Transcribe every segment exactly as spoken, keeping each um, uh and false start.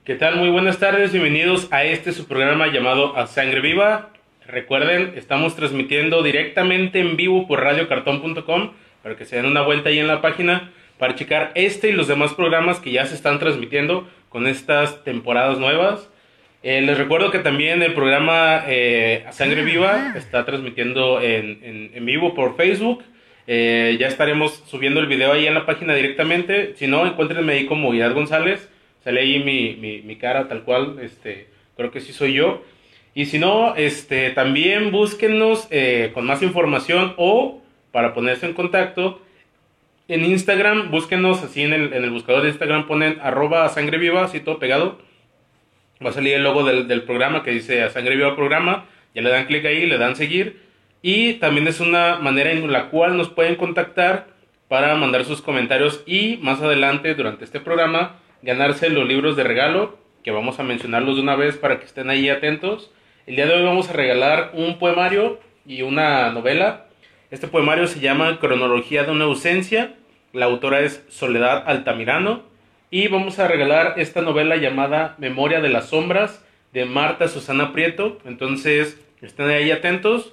¿Qué tal? Muy buenas tardes, bienvenidos a este su programa llamado A Sangre Viva. Recuerden, estamos transmitiendo directamente en vivo por radio cartón punto com para que se den una vuelta ahí en la página para checar este y los demás programas que ya se están transmitiendo con estas temporadas nuevas. Eh, les recuerdo que también el programa eh, A Sangre Viva está transmitiendo en, en, en vivo por Facebook. Eh, ya estaremos subiendo el video ahí en la página directamente. Si no, encuéntrenme ahí como Irad González. Sale ahí mi, mi, mi cara tal cual, este, creo que sí soy yo. Y si no, este, también búsquennos eh, con más información o para ponerse en contacto en Instagram. Búsquenos así en el, en el buscador de Instagram, ponen arroba a sangre viva, así todo pegado. Va a salir el logo del, del programa que dice A Sangre Viva Programa. Ya le dan clic ahí, le dan seguir. Y también es una manera en la cual nos pueden contactar para mandar sus comentarios y más adelante durante este programa ganarse los libros de regalo, que vamos a mencionarlos de una vez para que estén ahí atentos. El día de hoy vamos a regalar un poemario y una novela. Este poemario se llama Cronología de una ausencia. La autora es Soledad Altamirano. Y vamos a regalar esta novela llamada Memoria de las Sombras, de Marta Susana Prieto. Entonces, estén ahí atentos.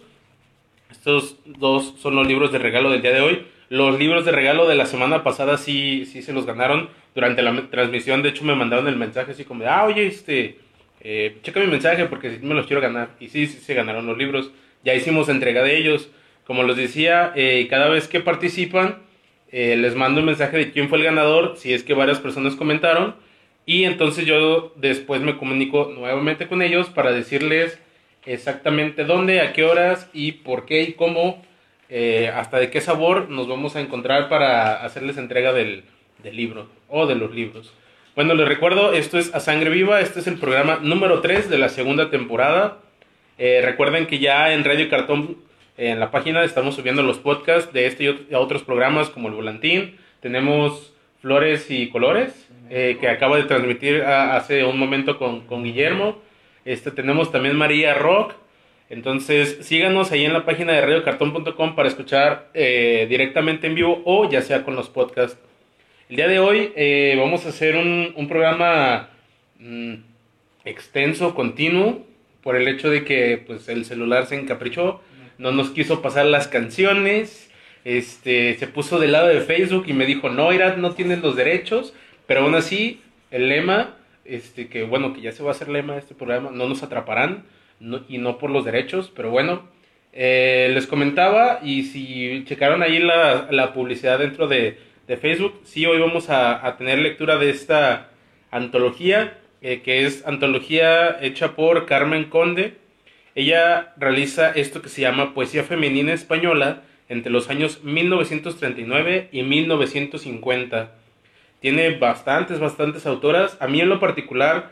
Estos dos son los libros de regalo del día de hoy. Los libros de regalo de la semana pasada sí, sí se los ganaron durante la transmisión. De hecho, me mandaron el mensaje así como de, ah, oye, este, eh, checa mi mensaje porque sí me los quiero ganar. Y sí, sí se ganaron los libros. Ya hicimos entrega de ellos. Como les decía, eh, cada vez que participan, eh, les mando un mensaje de quién fue el ganador, si es que varias personas comentaron. Y entonces yo después me comunico nuevamente con ellos para decirles exactamente dónde, a qué horas y por qué y cómo, eh, hasta de qué sabor nos vamos a encontrar para hacerles entrega del, del libro o de los libros. Bueno, les recuerdo, esto es A Sangre Viva, este es el programa número tres de la segunda temporada. Eh, recuerden que ya en Radio Cartón, eh, en la página, estamos subiendo los podcasts de este y otros programas como El Volantín. Tenemos Flores y Colores, eh, que acaba de transmitir a, hace un momento con, con Guillermo. Este, tenemos también María Rock. Entonces síganos ahí en la página de radio cartón punto com para escuchar eh, directamente en vivo o ya sea con los podcasts. El día de hoy eh, vamos a hacer un, un programa mmm, extenso, continuo, por el hecho de que pues, el celular se encaprichó, no nos quiso pasar las canciones, este, se puso del lado de Facebook y me dijo, no, Irad, no tienes los derechos, pero aún así el lema... Este, que bueno, que ya se va a hacer lema de este programa, no nos atraparán, no, y no por los derechos, pero bueno, eh, les comentaba, y si checaron ahí la, la publicidad dentro de, de Facebook, sí, hoy vamos a, a tener lectura de esta antología, eh, que es antología hecha por Carmen Conde. Ella realiza esto que se llama Poesía Femenina Española entre los años mil novecientos treinta y nueve y mil novecientos cincuenta. Tiene bastantes, bastantes autoras. A mí en lo particular,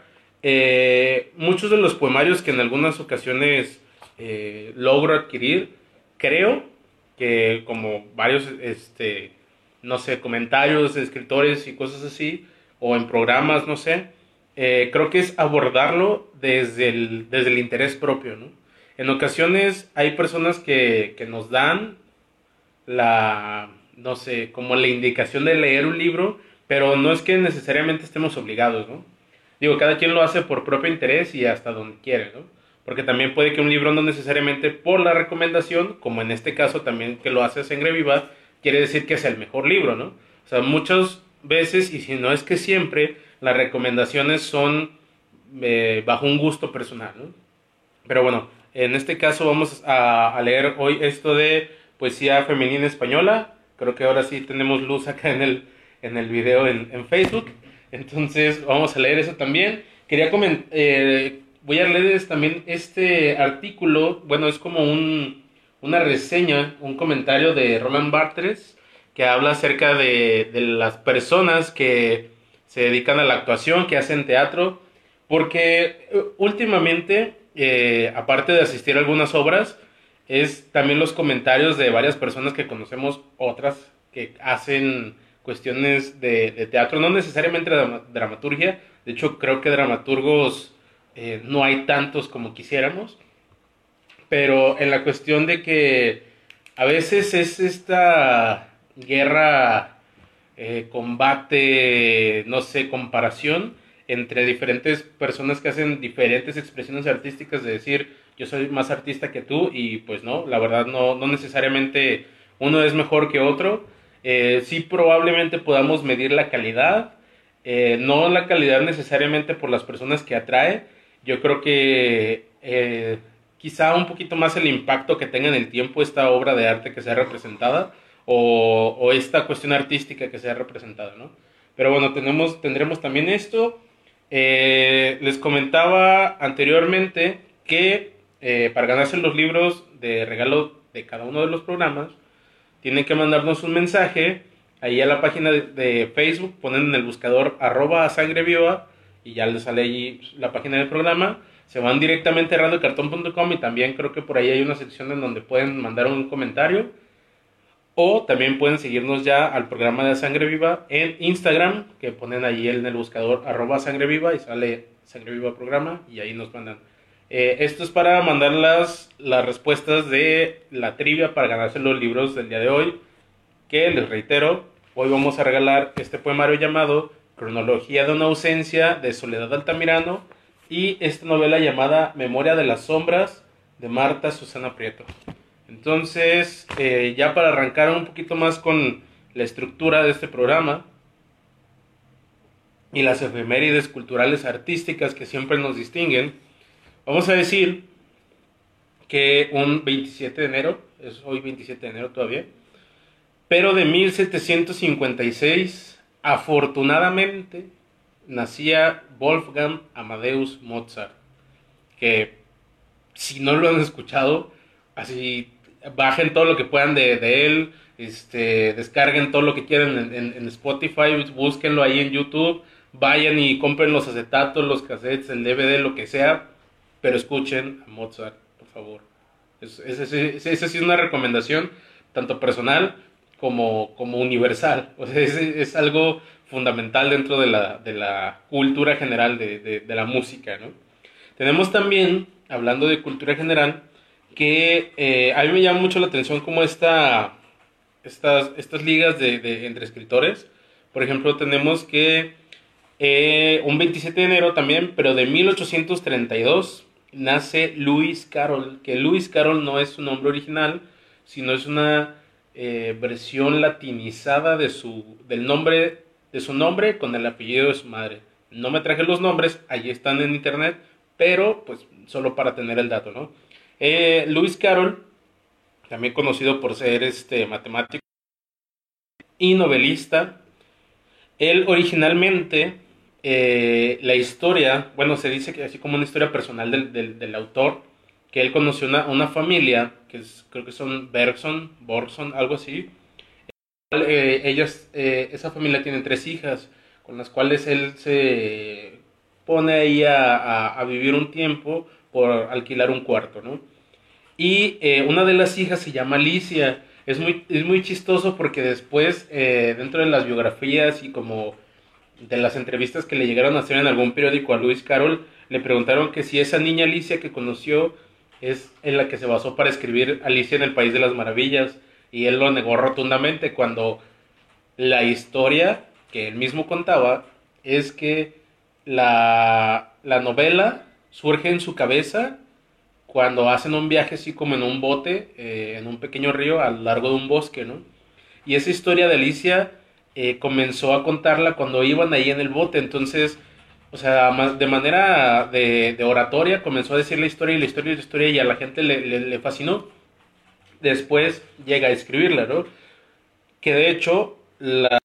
eh, muchos de los poemarios que en algunas ocasiones eh, logro adquirir, creo que como varios, este, no sé, comentarios de escritores y cosas así, o en programas, no sé, eh, creo que es abordarlo desde el, desde el interés propio, ¿no? En ocasiones hay personas que, que nos dan la, no sé, como la indicación de leer un libro, pero no es que necesariamente estemos obligados, ¿no? Digo, cada quien lo hace por propio interés y hasta donde quiere, ¿no? Porque también puede que un libro no necesariamente por la recomendación, como en este caso también que lo hace Sangre Viva, quiere decir que es el mejor libro, ¿no? O sea, muchas veces, y si no es que siempre, las recomendaciones son eh, bajo un gusto personal, ¿no? Pero bueno, en este caso vamos a, a leer hoy esto de Poesía Femenina Española. Creo que ahora sí tenemos luz acá en el... en el video en, en Facebook, entonces vamos a leer eso también. Quería comentar, eh, voy a leerles también este artículo, bueno, es como un, una reseña, un comentario de Roland Barthes, que habla acerca de, de las personas que se dedican a la actuación, que hacen teatro, porque últimamente, eh, aparte de asistir a algunas obras, es también los comentarios de varias personas que conocemos, otras que hacen cuestiones de, de teatro, no necesariamente drama, dramaturgia, de hecho creo que dramaturgos eh, no hay tantos como quisiéramos, pero en la cuestión de que a veces es esta guerra, eh, combate, no sé, comparación entre diferentes personas que hacen diferentes expresiones artísticas, de decir, yo soy más artista que tú, y pues no, la verdad no, no necesariamente uno es mejor que otro. Eh, sí, probablemente podamos medir la calidad, eh, no la calidad necesariamente por las personas que atrae. Yo creo que eh, quizá un poquito más el impacto que tenga en el tiempo esta obra de arte que sea representada, o, o esta cuestión artística que sea representada, ¿no? Pero bueno, tenemos, tendremos también esto. Eh, les comentaba anteriormente que eh, para ganarse los libros de regalo de cada uno de los programas, tienen que mandarnos un mensaje ahí a la página de, de Facebook, ponen en el buscador arroba a sangre viva y ya les sale ahí la página del programa. Se van directamente a radio cartón punto com y también creo que por ahí hay una sección en donde pueden mandar un comentario. O también pueden seguirnos ya al programa de Sangre Viva en Instagram, que ponen ahí en el buscador arroba Sangre Viva y sale Sangre Viva Programa y ahí nos mandan. Eh, esto es para mandar las, las respuestas de la trivia para ganarse los libros del día de hoy, que les reitero, hoy vamos a regalar este poemario llamado Cronología de una ausencia de Soledad Altamirano y esta novela llamada Memoria de las sombras de Marta Susana Prieto. Entonces, eh, ya para arrancar un poquito más con la estructura de este programa y las efemérides culturales artísticas que siempre nos distinguen, vamos a decir que un veintisiete de enero, es hoy veintisiete de enero todavía, pero de mil setecientos cincuenta y seis, afortunadamente, nacía Wolfgang Amadeus Mozart, que si no lo han escuchado, así bajen todo lo que puedan de, de él, este, descarguen todo lo que quieran en, en, en Spotify, búsquenlo ahí en YouTube, vayan y compren los acetatos, los cassettes, el D V D, lo que sea, pero escuchen a Mozart, por favor. Esa es, es, es, es una recomendación, tanto personal como, como universal. O sea, es, es algo fundamental dentro de la, de la cultura general de, de, de la música, ¿no? Tenemos también, hablando de cultura general, que eh, a mí me llama mucho la atención como esta, estas, estas ligas de, de, entre escritores. Por ejemplo, tenemos que eh, un veintisiete de enero también, pero de mil ochocientos treinta y dos, nace Lewis Carroll, que Lewis Carroll no es su nombre original, sino es una eh, versión latinizada de su, del nombre, de su nombre con el apellido de su madre. No me traje los nombres, allí están en internet, pero pues solo para tener el dato, ¿no? Eh, Lewis Carroll, también conocido por ser este matemático y novelista, él originalmente, eh, la historia, bueno, se dice que así como una historia personal del, del, del autor, que él conoció una, una familia, que es, creo que son Bergson, Borgson, algo así. Eh, ellas, eh, esa familia tiene tres hijas, con las cuales él se pone ahí a, a, a vivir un tiempo por alquilar un cuarto, ¿no? Y eh, una de las hijas se llama Alicia. Es muy, es muy chistoso porque después, eh, dentro de las biografías y como de las entrevistas que le llegaron a hacer en algún periódico a Lewis Carroll, le preguntaron que si esa niña Alicia que conoció es en la que se basó para escribir Alicia en el País de las Maravillas. Y él lo negó rotundamente, cuando la historia que él mismo contaba es que la, la novela surge en su cabeza cuando hacen un viaje así como en un bote, eh, en un pequeño río a lo largo de un bosque, ¿no? Y esa historia de Alicia eh, comenzó a contarla cuando iban ahí en el bote. Entonces, o sea, de manera de, de oratoria comenzó a decir la historia y la historia y la historia, y a la gente le, le, le fascinó. Después llega a escribirla, ¿no? Que de hecho, la,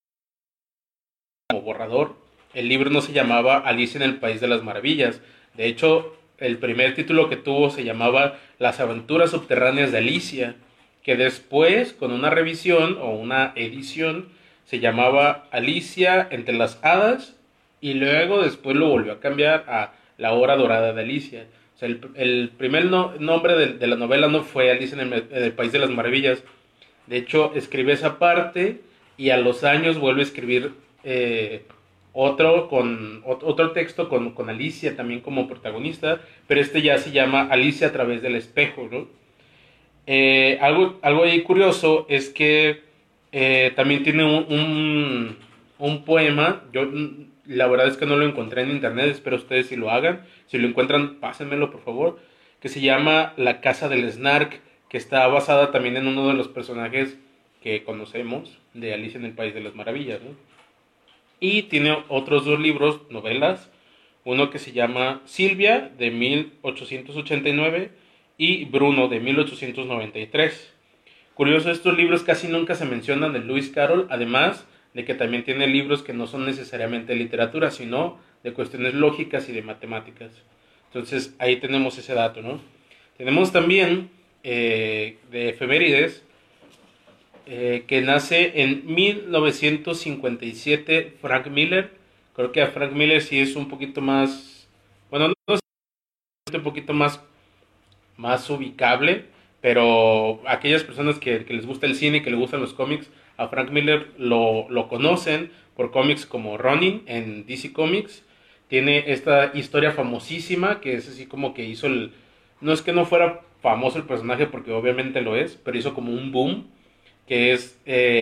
como borrador, el libro no se llamaba Alicia en el País de las Maravillas. De hecho, el primer título que tuvo se llamaba Las aventuras subterráneas de Alicia, que después, con una revisión o una edición, se llamaba Alicia entre las hadas, y luego después lo volvió a cambiar a La hora dorada de Alicia. O sea, el, el primer no, nombre de, de la novela no fue Alicia en el, en el País de las Maravillas. De hecho, escribe esa parte y a los años vuelve a escribir eh, otro, con, otro texto con, con Alicia también como protagonista, pero este ya se llama Alicia a través del espejo, ¿no? Eh, algo, algo ahí curioso es que eh, también tiene un, un, un poema. Yo la verdad es que no lo encontré en internet, espero ustedes si lo hagan. Si lo encuentran, pásenmelo por favor. Que se llama La Casa del Snark, que está basada también en uno de los personajes que conocemos de Alicia en el País de las Maravillas, ¿no? Y tiene otros dos libros, novelas, uno que se llama Silvia de mil ochocientos ochenta y nueve y Bruno de mil ochocientos noventa y tres. Curioso, estos libros casi nunca se mencionan de Lewis Carroll, además de que también tiene libros que no son necesariamente literatura, sino de cuestiones lógicas y de matemáticas. Entonces ahí tenemos ese dato, ¿no? Tenemos también eh, de efemérides eh, que nace en mil novecientos cincuenta y siete Frank Miller. Creo que a Frank Miller sí es un poquito más, bueno, no es un poquito más, más ubicable, pero aquellas personas que, que les gusta el cine, que les gustan los cómics, a Frank Miller lo, lo conocen por cómics como Ronin en D C Comics. Tiene esta historia famosísima que es así como que hizo el... No es que no fuera famoso el personaje porque obviamente lo es, pero hizo como un boom, que es eh,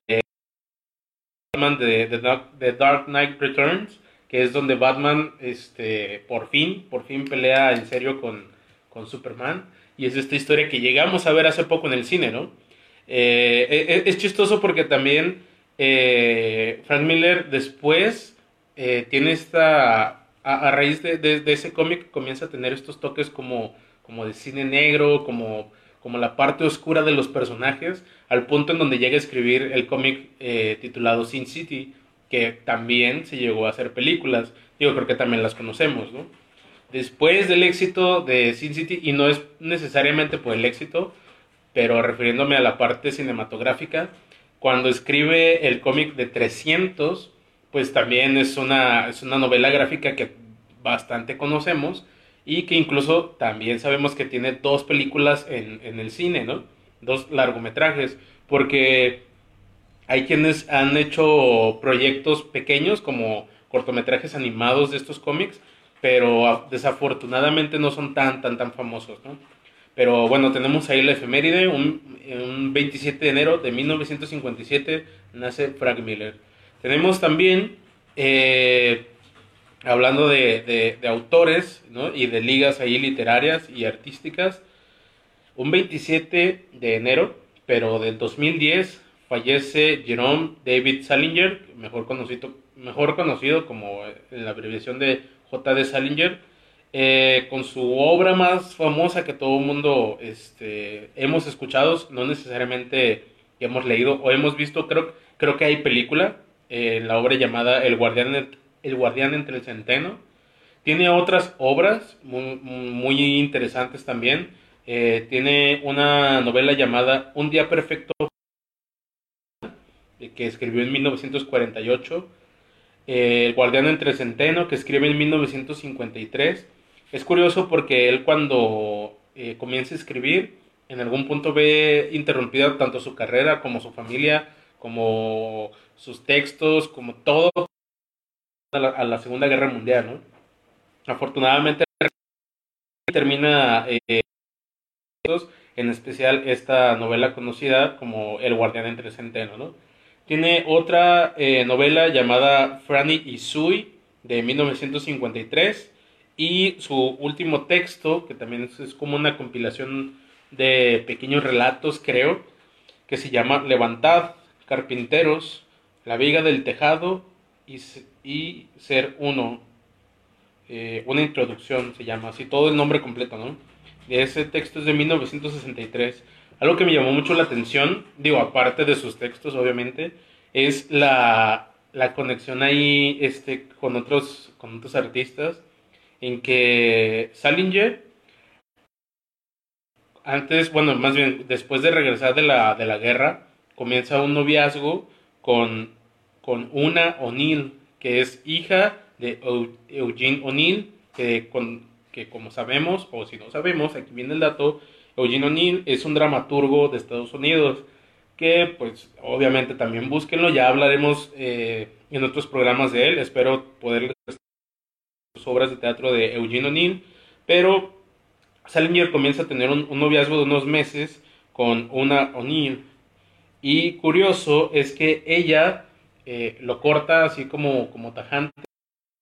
Batman de, de, Dark, de Dark Knight Returns, que es donde Batman este, por fin, por fin pelea en serio con, con Superman. Y es esta historia que llegamos a ver hace poco en el cine, ¿no? Eh, es, es chistoso porque también eh, Frank Miller después eh, tiene esta... A, a raíz de, de, de ese cómic comienza a tener estos toques como, como de cine negro, como, como la parte oscura de los personajes, al punto en donde llega a escribir el cómic eh, titulado Sin City, que también se llegó a hacer películas. Digo, creo que también las conocemos, ¿no? Después del éxito de Sin City, y no es necesariamente por el éxito, pero refiriéndome a la parte cinematográfica, cuando escribe el cómic de trescientos, pues también es una, es una novela gráfica que bastante conocemos y que incluso también sabemos que tiene dos películas en, en el cine, ¿no? Dos largometrajes, porque hay quienes han hecho proyectos pequeños como cortometrajes animados de estos cómics, pero desafortunadamente no son tan, tan, tan famosos, ¿no? Pero bueno, tenemos ahí la efeméride, un, un veintisiete de enero de mil novecientos cincuenta y siete nace Frank Miller. Tenemos también, eh, hablando de, de, de autores, ¿no? Y de ligas ahí literarias y artísticas, un veintisiete de enero, pero del dos mil diez, fallece Jerome David Salinger, mejor conocido, mejor conocido como en la abreviación de J D Salinger, eh, con su obra más famosa que todo el mundo este, hemos escuchado, no necesariamente hemos leído o hemos visto, creo, creo que hay película, eh, la obra llamada El Guardián, El Guardián entre el Centeno. Tiene otras obras muy, muy interesantes también. Eh, tiene una novela llamada Un Día Perfecto, que escribió en mil novecientos cuarenta y ocho. Eh, El Guardián entre el Centeno, que escribe en mil novecientos cincuenta y tres. Es curioso porque él cuando eh, comienza a escribir, en algún punto ve interrumpida tanto su carrera como su familia, como sus textos, como todo a la, a la Segunda Guerra Mundial, ¿no? Afortunadamente termina, eh, en especial esta novela conocida como El Guardián entre el Centeno, ¿no? Tiene otra eh, novela llamada Franny y Sui de mil novecientos cincuenta y tres y su último texto, que también es, es como una compilación de pequeños relatos, creo, que se llama Levantad, carpinteros, la viga del tejado y, y ser uno. Eh, una introducción se llama, así todo el nombre completo, ¿no? Ese texto es de mil novecientos sesenta y tres. Algo que me llamó mucho la atención, digo, aparte de sus textos, obviamente, es la, la conexión ahí este, con, otros, con otros artistas, en que Salinger, antes, bueno, más bien, después de regresar de la, de la guerra, comienza un noviazgo con, con Una O'Neill, que es hija de Eugene O'Neill, que, con, que como sabemos, o si no sabemos, aquí viene el dato, Eugene O'Neill es un dramaturgo de Estados Unidos, que pues obviamente también búsquenlo, ya hablaremos eh, en otros programas de él, espero poder sus obras de teatro de Eugene O'Neill, pero Salinger comienza a tener un, un noviazgo de unos meses con Una O'Neill, y curioso es que ella eh, lo corta así como, como tajante,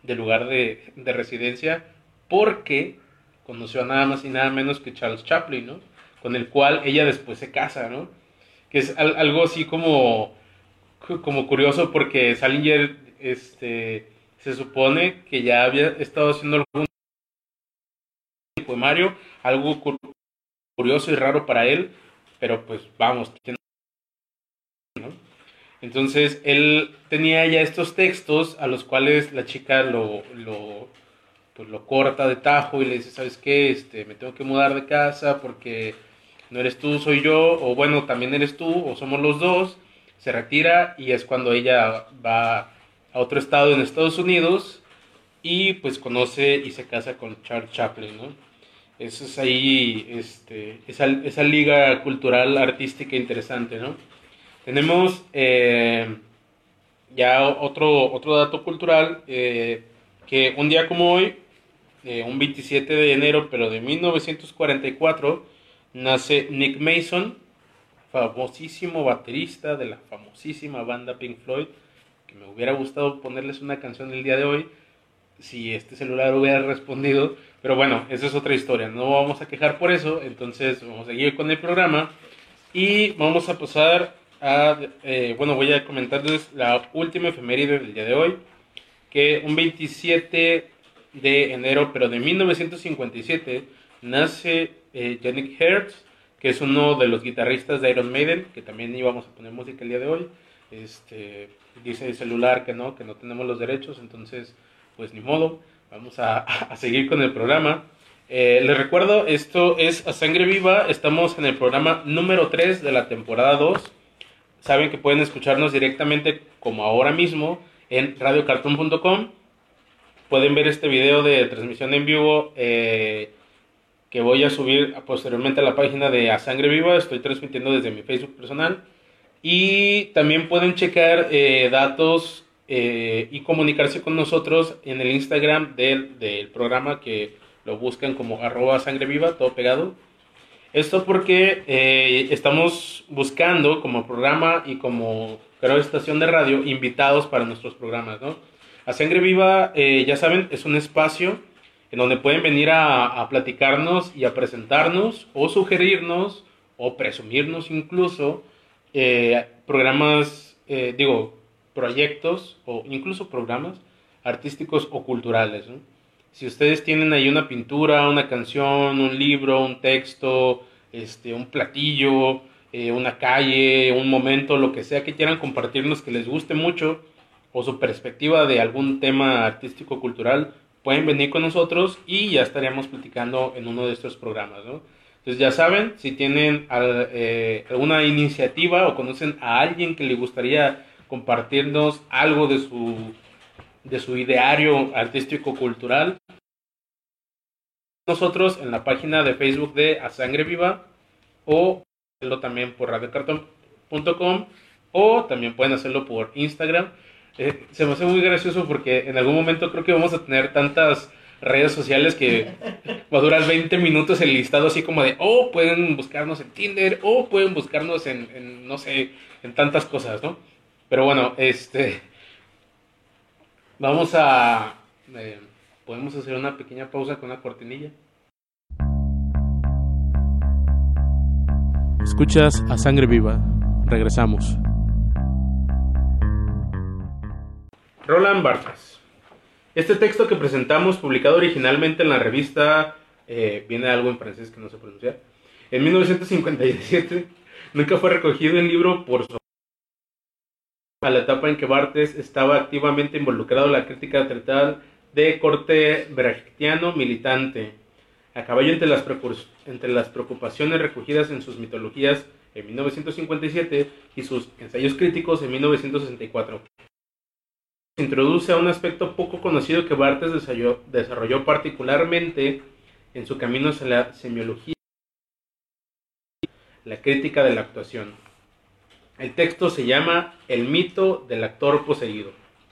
del lugar de, de residencia, porque conoció a nada más y nada menos que Charles Chaplin, ¿no? Con el cual ella después se casa, ¿no? Que es al, algo así como, como curioso, porque Salinger este, se supone que ya había estado haciendo algún poemario, algo curioso y raro para él, pero pues vamos, ¿no? Entonces él tenía ya estos textos a los cuales la chica lo, lo, pues lo corta de tajo y le dice, ¿sabes qué? Este, me tengo que mudar de casa porque no eres tú, soy yo, o bueno, también eres tú, o somos los dos. Se retira y es cuando ella va a otro estado en Estados Unidos y pues conoce y se casa con Charles Chaplin, ¿no? Eso es ahí, este, esa, esa liga cultural artística interesante, ¿no? Tenemos eh, ya otro, otro dato cultural, eh, que un día como hoy, eh, un veintisiete de enero, pero de mil novecientos cuarenta y cuatro, nace Nick Mason, famosísimo baterista de la famosísima banda Pink Floyd, que me hubiera gustado ponerles una canción el día de hoy, si este celular hubiera respondido, pero bueno, esa es otra historia, no vamos a quejar por eso, entonces vamos a seguir con el programa y vamos a pasar a, eh, bueno, voy a comentarles la última efeméride del día de hoy, que un veintisiete de enero, pero de mil novecientos cincuenta y siete, nace eh, Yannick Hertz, que es uno de los guitarristas de Iron Maiden, que también íbamos a poner música el día de hoy. Este, dice el celular que no, que no tenemos los derechos, entonces pues ni modo, vamos a, a seguir con el programa. Eh, les recuerdo, esto es A Sangre Viva, estamos en el programa número tres de la temporada dos. Saben que pueden escucharnos directamente como ahora mismo en radio cartón punto com. Pueden ver este video de transmisión en vivo eh, que voy a subir posteriormente a la página de A Sangre Viva. Estoy transmitiendo desde mi Facebook personal. Y también pueden checar eh, datos eh, y comunicarse con nosotros en el Instagram del, del programa, que lo buscan como arroba sangre viva, todo pegado. Esto porque eh, estamos buscando como programa y como creo estación de radio invitados para nuestros programas, ¿no? A Sangre Viva, eh, ya saben, es un espacio en donde pueden venir a, a platicarnos y a presentarnos o sugerirnos o presumirnos incluso eh, programas, eh, digo, proyectos o incluso programas artísticos o culturales, ¿no? Si ustedes tienen ahí una pintura, una canción, un libro, un texto, este, un platillo, eh, una calle, un momento, lo que sea que quieran compartirnos que les guste mucho, o su perspectiva de algún tema artístico cultural, pueden venir con nosotros y ya estaríamos platicando en uno de estos programas, ¿no? Entonces ya saben, si tienen eh, alguna iniciativa o conocen a alguien que le gustaría compartirnos algo de su, de su ideario artístico cultural, nosotros en la página de Facebook de A Sangre Viva, o hacerlo también por radio cartón punto com, o también pueden hacerlo por Instagram. Eh, se me hace muy gracioso porque en algún momento creo que vamos a tener tantas redes sociales que va a durar veinte minutos el listado, así como de, oh, pueden buscarnos en Tinder, o pueden buscarnos en, en no sé, en tantas cosas, ¿no? Pero bueno, este, vamos a, eh, podemos hacer una pequeña pausa con una cortinilla. Escuchas A Sangre Viva, regresamos. Roland Barthes. Este texto que presentamos, publicado originalmente en la revista, eh, viene algo en francés que no sé pronunciar, en mil novecientos cincuenta y siete, nunca fue recogido en libro por su... a la etapa en que Barthes estaba activamente involucrado en la crítica teatral de corte brechtiano militante, a caballo entre las, entre las preocupaciones recogidas en sus mitologías en mil novecientos cincuenta y siete y sus ensayos críticos en mil novecientos sesenta y cuatro. Se introduce a un aspecto poco conocido que Barthes desarrolló, desarrolló particularmente en su camino hacia la semiología, la crítica de la actuación. El texto se llama El mito del actor poseído.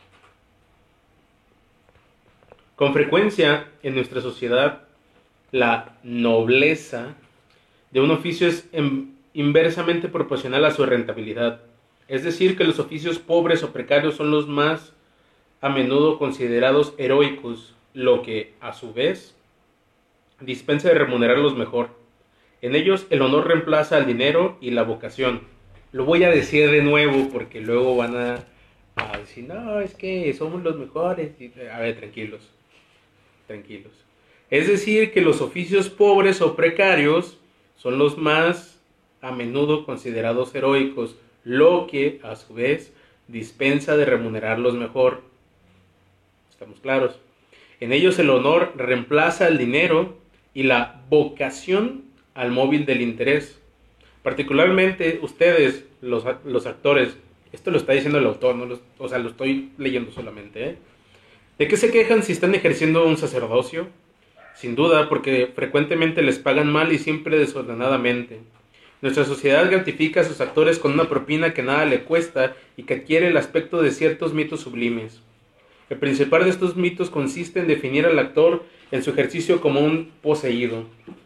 Con frecuencia en nuestra sociedad, la nobleza de un oficio es inversamente proporcional a su rentabilidad. Es decir, que los oficios pobres o precarios son los más a menudo considerados heroicos, lo que, a su vez, dispensa de remunerarlos mejor. En ellos el honor reemplaza al dinero y la vocación. Lo voy a decir de nuevo porque luego van a, a decir, no, es que somos los mejores. A ver, tranquilos, tranquilos. Es decir, que los oficios pobres o precarios son los más a menudo considerados heroicos, lo que, a su vez, dispensa de remunerarlos mejor. ¿Estamos claros? En ellos el honor reemplaza al dinero y la vocación al móvil del interés. Particularmente ustedes, los, los actores, esto lo está diciendo el autor, no los, o sea, lo estoy leyendo solamente, ¿eh? ¿De qué se quejan si están ejerciendo un sacerdocio? Sin duda, porque frecuentemente les pagan mal y siempre desordenadamente. Nuestra sociedad gratifica a sus actores con una propina que nada le cuesta y que adquiere el aspecto de ciertos mitos sublimes. El principal de estos mitos consiste en definir al actor en su ejercicio como un poseído.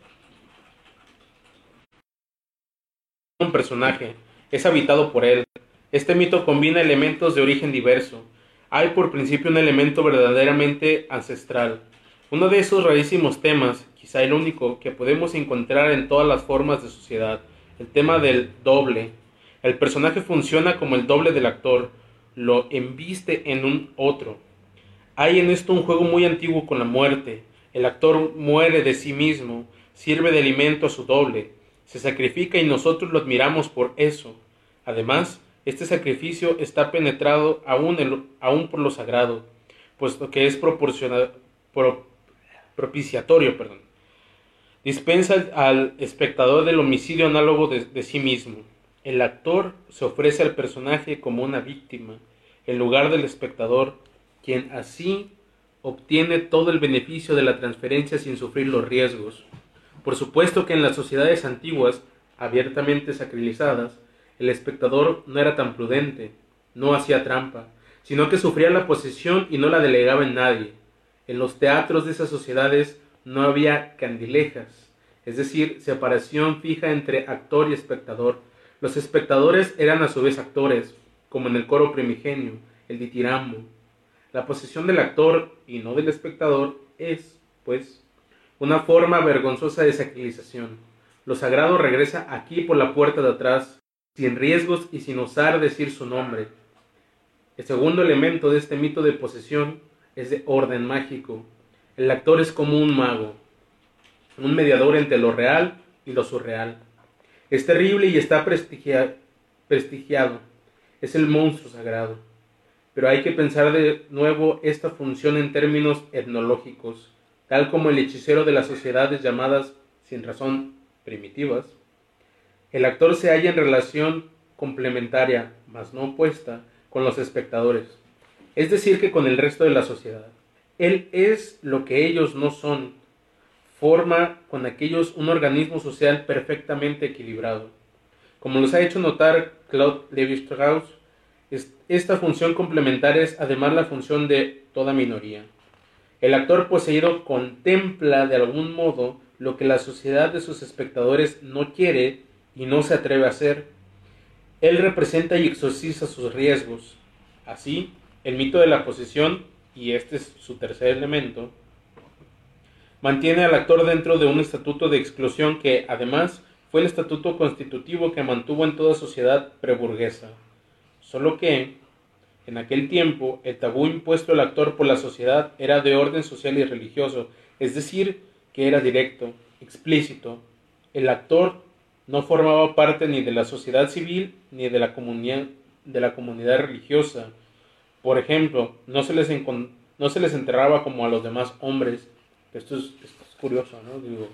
Un personaje, es habitado por él. Este mito combina elementos de origen diverso. Hay por principio un elemento verdaderamente ancestral. Uno de esos rarísimos temas, quizá el único, que podemos encontrar en todas las formas de sociedad, el tema del doble. El personaje funciona como el doble del actor, lo embiste en un otro. Hay en esto un juego muy antiguo con la muerte. El actor muere de sí mismo, sirve de alimento a su doble, se sacrifica y nosotros lo admiramos por eso. Además, este sacrificio está penetrado aún, el, aún por lo sagrado, puesto que es proporcionado, pro, propiciatorio, perdón. Dispensa al, al espectador del homicidio análogo de, de sí mismo. El actor se ofrece al personaje como una víctima, en lugar del espectador, quien así obtiene todo el beneficio de la transferencia sin sufrir los riesgos. Por supuesto que en las sociedades antiguas, abiertamente sacralizadas, el espectador no era tan prudente, no hacía trampa, sino que sufría la posesión y no la delegaba en nadie. En los teatros de esas sociedades no había candilejas, es decir, separación fija entre actor y espectador. Los espectadores eran a su vez actores, como en el coro primigenio, el ditirambo. La posesión del actor y no del espectador es, pues, una forma vergonzosa de sacralización. Lo sagrado regresa aquí por la puerta de atrás, sin riesgos y sin osar decir su nombre. El segundo elemento de este mito de posesión es de orden mágico. El actor es como un mago, un mediador entre lo real y lo surreal. Es terrible y está prestigia- prestigiado. Es el monstruo sagrado. Pero hay que pensar de nuevo esta función en términos etnológicos, tal como el hechicero de las sociedades llamadas, sin razón, primitivas. El actor se halla en relación complementaria, mas no opuesta, con los espectadores, es decir, que con el resto de la sociedad. Él es lo que ellos no son, forma con aquellos un organismo social perfectamente equilibrado. Como nos ha hecho notar Claude Lévi-Strauss, esta función complementaria es además la función de toda minoría. El actor poseído contempla de algún modo lo que la sociedad de sus espectadores no quiere y no se atreve a hacer. Él representa y exorciza sus riesgos. Así, el mito de la posesión, y este es su tercer elemento, mantiene al actor dentro de un estatuto de exclusión que, además, fue el estatuto constitutivo que mantuvo en toda sociedad preburguesa. Solo que, en aquel tiempo, el tabú impuesto al actor por la sociedad era de orden social y religioso, es decir, que era directo, explícito. El actor no formaba parte ni de la sociedad civil ni de la comunidad, de la comunidad religiosa. Por ejemplo, no se les, encon- no se les enterraba como a los demás hombres. Esto es, esto es curioso, ¿no? Digo,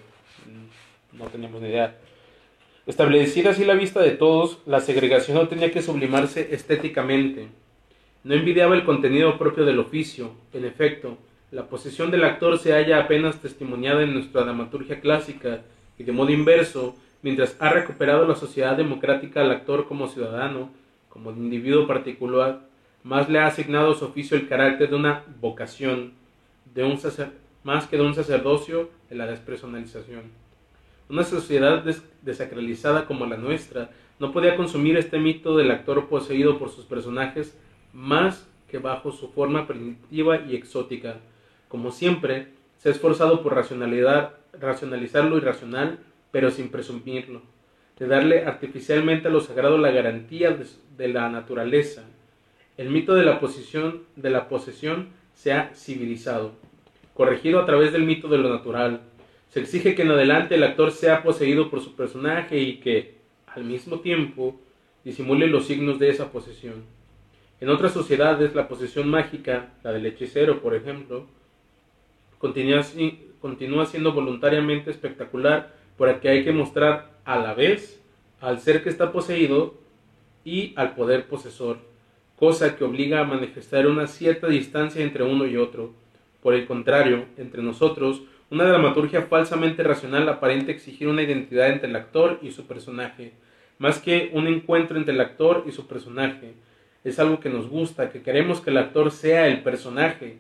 no teníamos ni idea. Establecida así la vista de todos, la segregación no tenía que sublimarse estéticamente. No envidiaba el contenido propio del oficio. En efecto, la posesión del actor se halla apenas testimoniada en nuestra dramaturgia clásica, y de modo inverso, mientras ha recuperado la sociedad democrática al actor como ciudadano, como individuo particular, más le ha asignado a su oficio el carácter de una vocación, de un sacer, más que de un sacerdocio en la despersonalización. Una sociedad des, desacralizada como la nuestra no podía consumir este mito del actor poseído por sus personajes más que bajo su forma primitiva y exótica. Como siempre, se ha esforzado por racionalidad, racionalizar lo irracional, pero sin presumirlo, de darle artificialmente a lo sagrado la garantía de, de la naturaleza. El mito de la posesión, de la posesión se ha civilizado, corregido a través del mito de lo natural. Se exige que en adelante el actor sea poseído por su personaje y que, al mismo tiempo, disimule los signos de esa posesión. En otras sociedades, la posesión mágica, la del hechicero, por ejemplo, continúa, continúa siendo voluntariamente espectacular porque hay que mostrar a la vez al ser que está poseído y al poder posesor, cosa que obliga a manifestar una cierta distancia entre uno y otro. Por el contrario, entre nosotros, una dramaturgia falsamente racional aparenta exigir una identidad entre el actor y su personaje, más que un encuentro entre el actor y su personaje. Es algo que nos gusta, que queremos que el actor sea el personaje.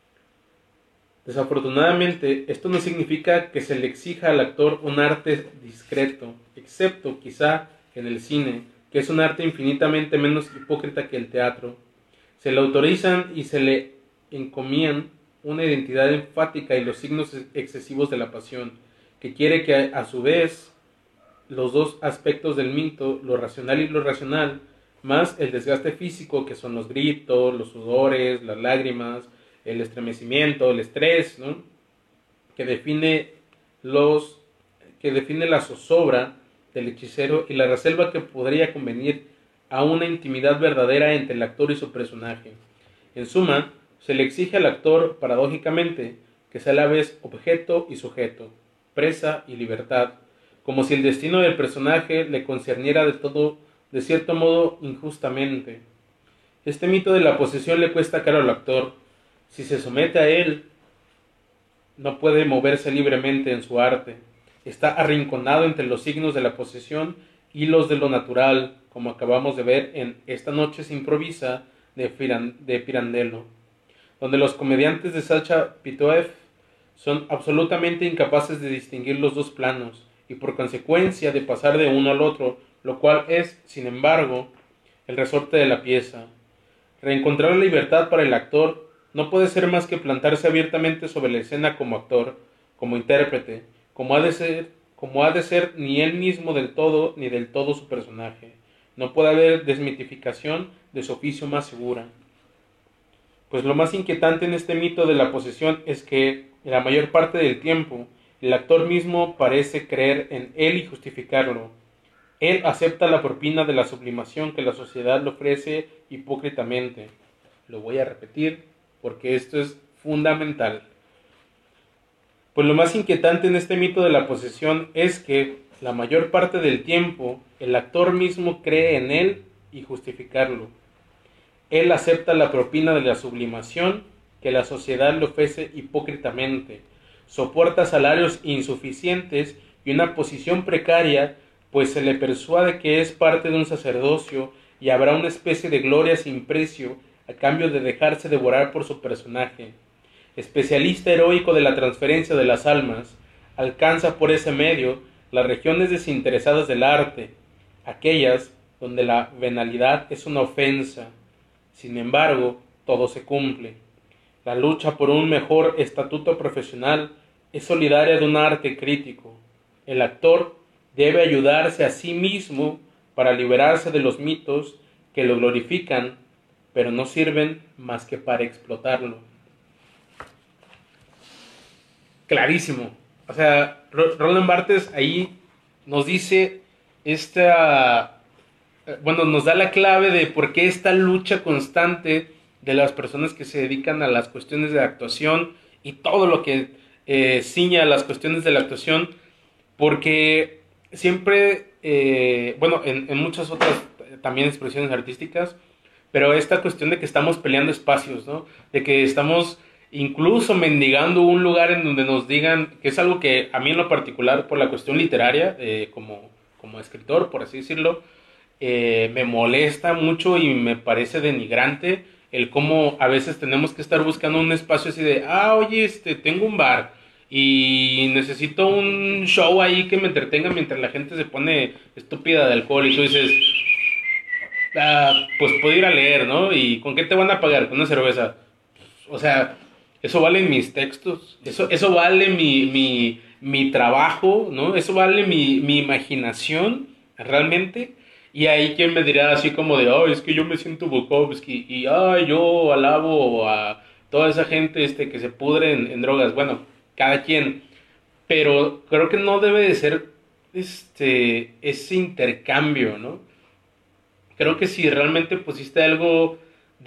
Desafortunadamente, esto no significa que se le exija al actor un arte discreto, excepto quizá en el cine, que es un arte infinitamente menos hipócrita que el teatro. Se le autorizan y se le encomían una identidad enfática y los signos excesivos de la pasión, que quiere que a su vez los dos aspectos del mito, lo racional y lo irracional, más el desgaste físico, que son los gritos, los sudores, las lágrimas, el estremecimiento, el estrés, ¿no? que define los que define la zozobra del hechicero y la reserva que podría convenir a una intimidad verdadera entre el actor y su personaje. En suma, se le exige al actor, paradójicamente, que sea a la vez objeto y sujeto, presa y libertad, como si el destino del personaje le concerniera de todo, de cierto modo, injustamente. Este mito de la posesión le cuesta caro al actor. Si se somete a él, no puede moverse libremente en su arte. Está arrinconado entre los signos de la posesión y los de lo natural, como acabamos de ver en Esta noche se improvisa de, Firan, de Pirandello, donde los comediantes de Sacha Pitoev son absolutamente incapaces de distinguir los dos planos y por consecuencia de pasar de uno al otro, lo cual es, sin embargo, el resorte de la pieza. Reencontrar la libertad para el actor no puede ser más que plantarse abiertamente sobre la escena como actor, como intérprete, como ha de ser, como ha de ser ni él mismo del todo ni del todo su personaje. No puede haber desmitificación de su oficio más segura. Pues lo más inquietante en este mito de la posesión es que, la mayor parte del tiempo, el actor mismo parece creer en él y justificarlo. Él acepta la propina de la sublimación que la sociedad le ofrece hipócritamente. Lo voy a repetir porque esto es fundamental. Pues lo más inquietante en este mito de la posesión es que, la mayor parte del tiempo, el actor mismo cree en él y justificarlo. Él acepta la propina de la sublimación que la sociedad le ofrece hipócritamente, soporta salarios insuficientes y una posición precaria, pues se le persuade que es parte de un sacerdocio y habrá una especie de gloria sin precio a cambio de dejarse devorar por su personaje. Especialista heroico de la transferencia de las almas, alcanza por ese medio las regiones desinteresadas del arte, aquellas donde la venalidad es una ofensa. Sin embargo, todo se cumple. La lucha por un mejor estatuto profesional es solidaria de un arte crítico. El actor debe ayudarse a sí mismo para liberarse de los mitos que lo glorifican, pero no sirven más que para explotarlo. Clarísimo. O sea, Roland Barthes ahí nos dice esta, bueno, nos da la clave de por qué esta lucha constante de las personas que se dedican a las cuestiones de actuación y todo lo que eh, ciña a las cuestiones de la actuación, porque siempre, eh, bueno, en, en muchas otras también expresiones artísticas, pero esta cuestión de que estamos peleando espacios, ¿no? De que estamos incluso mendigando un lugar en donde nos digan, que es algo que a mí en lo particular, por la cuestión literaria, eh, como, como escritor, por así decirlo, eh, me molesta mucho y me parece denigrante el cómo a veces tenemos que estar buscando un espacio así de, ah, oye, este, tengo un bar y necesito un show ahí que me entretenga mientras la gente se pone estúpida de alcohol y tú dices, ah, pues puedo ir a leer, ¿no? ¿Y con qué te van a pagar? Con una cerveza. O sea, eso vale mis textos, eso, eso vale mi, mi, mi trabajo, ¿no? Eso vale mi, mi imaginación, realmente. Y ahí quien me dirá así como de, oh, es que yo me siento Bukowski y, ay, yo alabo a toda esa gente este, que se pudre en, en drogas. Bueno, cada quien. Pero creo que no debe de ser este, ese intercambio, ¿no? Creo que si realmente pusiste algo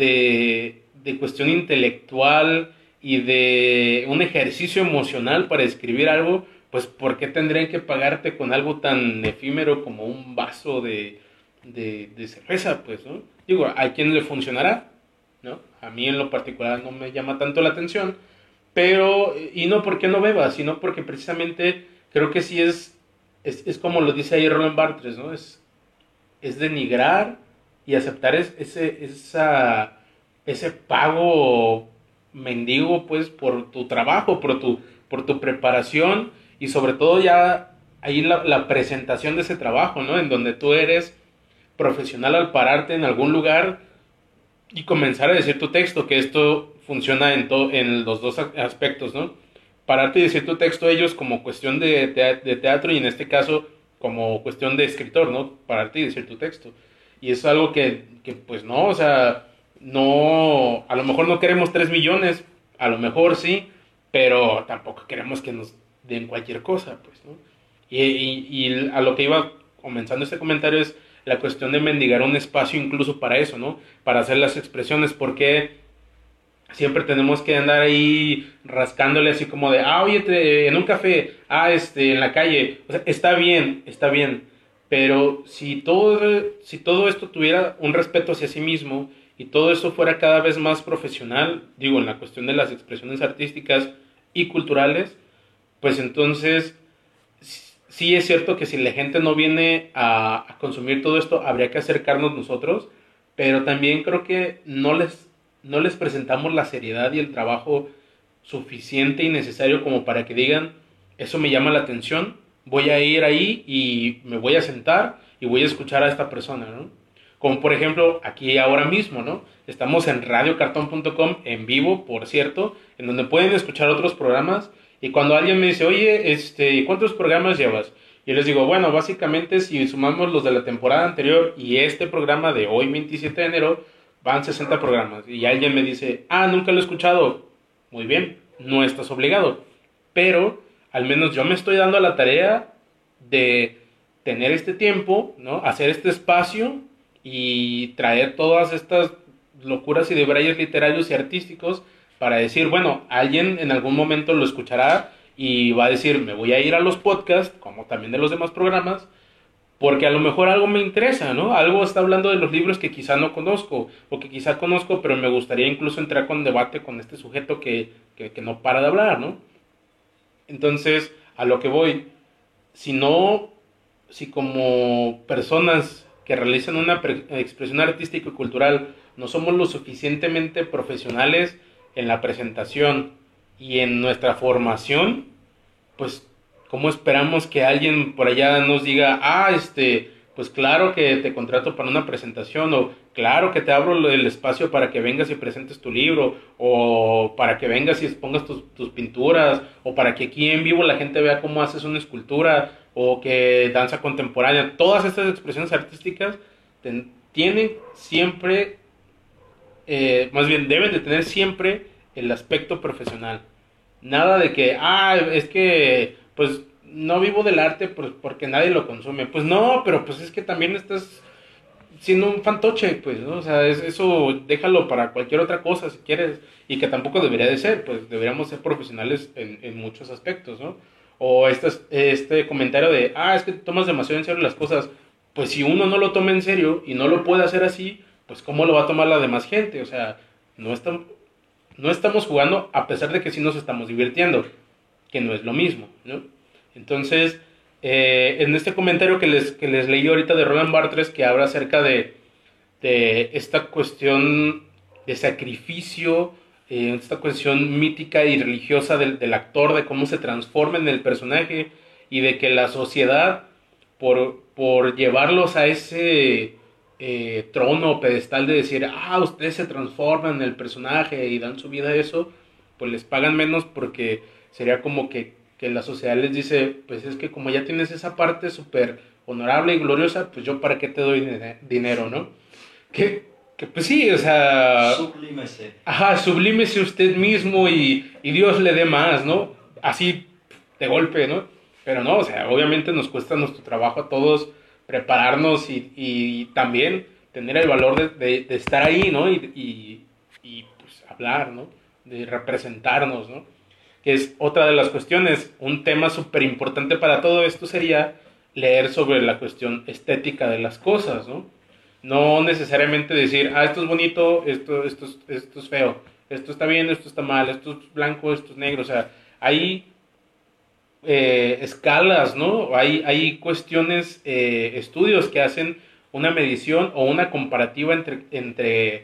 de, de cuestión intelectual y de un ejercicio emocional para escribir algo, pues ¿por qué tendrían que pagarte con algo tan efímero como un vaso de, de, de cerveza? Pues, ¿no? Digo, a quien le funcionará, ¿no? A mí en lo particular no me llama tanto la atención, pero, y no porque no beba, sino porque precisamente creo que sí es, es, es como lo dice ahí Roland Barthes, ¿no? Es, es denigrar y aceptar es, ese, esa, ese pago mendigo, pues, por tu trabajo, por tu, por tu preparación y sobre todo ya ahí la, la presentación de ese trabajo, ¿no? En donde tú eres profesional al pararte en algún lugar y comenzar a decir tu texto, que esto funciona en, to, en los dos aspectos, ¿no? Pararte y decir tu texto ellos como cuestión de, te, de teatro y en este caso como cuestión de escritor, ¿no? Pararte y decir tu texto. Y es algo que, que pues no, o sea, no, a lo mejor no queremos tres millones, a lo mejor sí, pero tampoco queremos que nos den cualquier cosa, pues, ¿no? Y, y, y a lo que iba comenzando este comentario es la cuestión de mendigar un espacio incluso para eso, ¿no? Para hacer las expresiones, porque siempre tenemos que andar ahí rascándole así como de, ah, oye, te, en un café, ah, este, en la calle, o sea, está bien, está bien, pero si todo, si todo esto tuviera un respeto hacia sí mismo y todo eso fuera cada vez más profesional, digo, en la cuestión de las expresiones artísticas y culturales, pues entonces sí es cierto que si la gente no viene a, a consumir todo esto, habría que acercarnos nosotros, pero también creo que no les, no les presentamos la seriedad y el trabajo suficiente y necesario como para que digan, eso me llama la atención, voy a ir ahí y me voy a sentar y voy a escuchar a esta persona, ¿no? Como por ejemplo, aquí ahora mismo, ¿no? Estamos en radio cartón punto com, en vivo, por cierto, en donde pueden escuchar otros programas. Y cuando alguien me dice, oye, este, ¿cuántos programas llevas? Yo les digo, bueno, básicamente si sumamos los de la temporada anterior y este programa de hoy, veintisiete de enero, van sesenta programas. Y alguien me dice, ah, nunca lo he escuchado. Muy bien, no estás obligado. Pero al menos yo me estoy dando a la tarea de tener este tiempo, ¿no? Hacer este espacio y traer todas estas locuras y debrayes literarios y artísticos para decir, bueno, alguien en algún momento lo escuchará y va a decir, me voy a ir a los podcasts, como también de los demás programas, porque a lo mejor algo me interesa, ¿no? Algo está hablando de los libros que quizá no conozco, o que quizá conozco, pero me gustaría incluso entrar con debate con este sujeto que, que, que no para de hablar, ¿no? Entonces, a lo que voy, si no, si como personas que realizan una expresión artística y cultural no somos lo suficientemente profesionales en la presentación y en nuestra formación, pues ¿cómo esperamos que alguien por allá nos diga, ah, este, pues claro que te contrato para una presentación, o claro que te abro el espacio para que vengas y presentes tu libro, o para que vengas y expongas tus, tus pinturas, o para que aquí en vivo la gente vea cómo haces una escultura, o que danza contemporánea? Todas estas expresiones artísticas ten, tienen siempre, eh, más bien deben de tener siempre el aspecto profesional. Nada de que, ah, es que, pues, no vivo del arte pues, porque nadie lo consume. Pues no, pero pues es que también estás siendo un fantoche, pues, ¿no? O sea, es, eso déjalo para cualquier otra cosa si quieres, y que tampoco debería de ser, pues deberíamos ser profesionales en, en muchos aspectos, ¿no? O este, este comentario de, ah, es que tomas demasiado en serio las cosas. Pues si uno no lo toma en serio y no lo puede hacer así, pues ¿cómo lo va a tomar la demás gente? O sea, no está... No estamos jugando a pesar de que sí nos estamos divirtiendo, que no es lo mismo, ¿no? Entonces, eh, en este comentario que les, que les leí ahorita de Roland Barthes, que habla acerca de, de esta cuestión de sacrificio, eh, esta cuestión mítica y religiosa del, del actor, de cómo se transforma en el personaje y de que la sociedad, por, por llevarlos a ese, eh, trono o pedestal de decir, ah, ustedes se transforman en el personaje y dan su vida a eso, pues les pagan menos porque sería como que, que la sociedad les dice, pues es que como ya tienes esa parte súper honorable y gloriosa, pues yo para qué te doy dine- dinero, ¿no? Que, que pues sí, o sea... Sublímese. Ajá, sublímese usted mismo y, y Dios le dé más, ¿no? Así de golpe, ¿no? Pero no, o sea, obviamente nos cuesta nuestro trabajo a todos prepararnos y, y también tener el valor de, de, de estar ahí, ¿no? Y, y, y, pues hablar, ¿no? De representarnos, ¿no? Que es otra de las cuestiones. Un tema súper importante para todo esto sería leer sobre la cuestión estética de las cosas, ¿no? No necesariamente decir, ah, esto es bonito, esto, esto, es- esto es feo, esto está bien, esto está mal, esto es blanco, esto es negro. O sea, hay eh, escalas, ¿no? Hay, hay cuestiones, eh, estudios que hacen una medición o una comparativa entre, entre,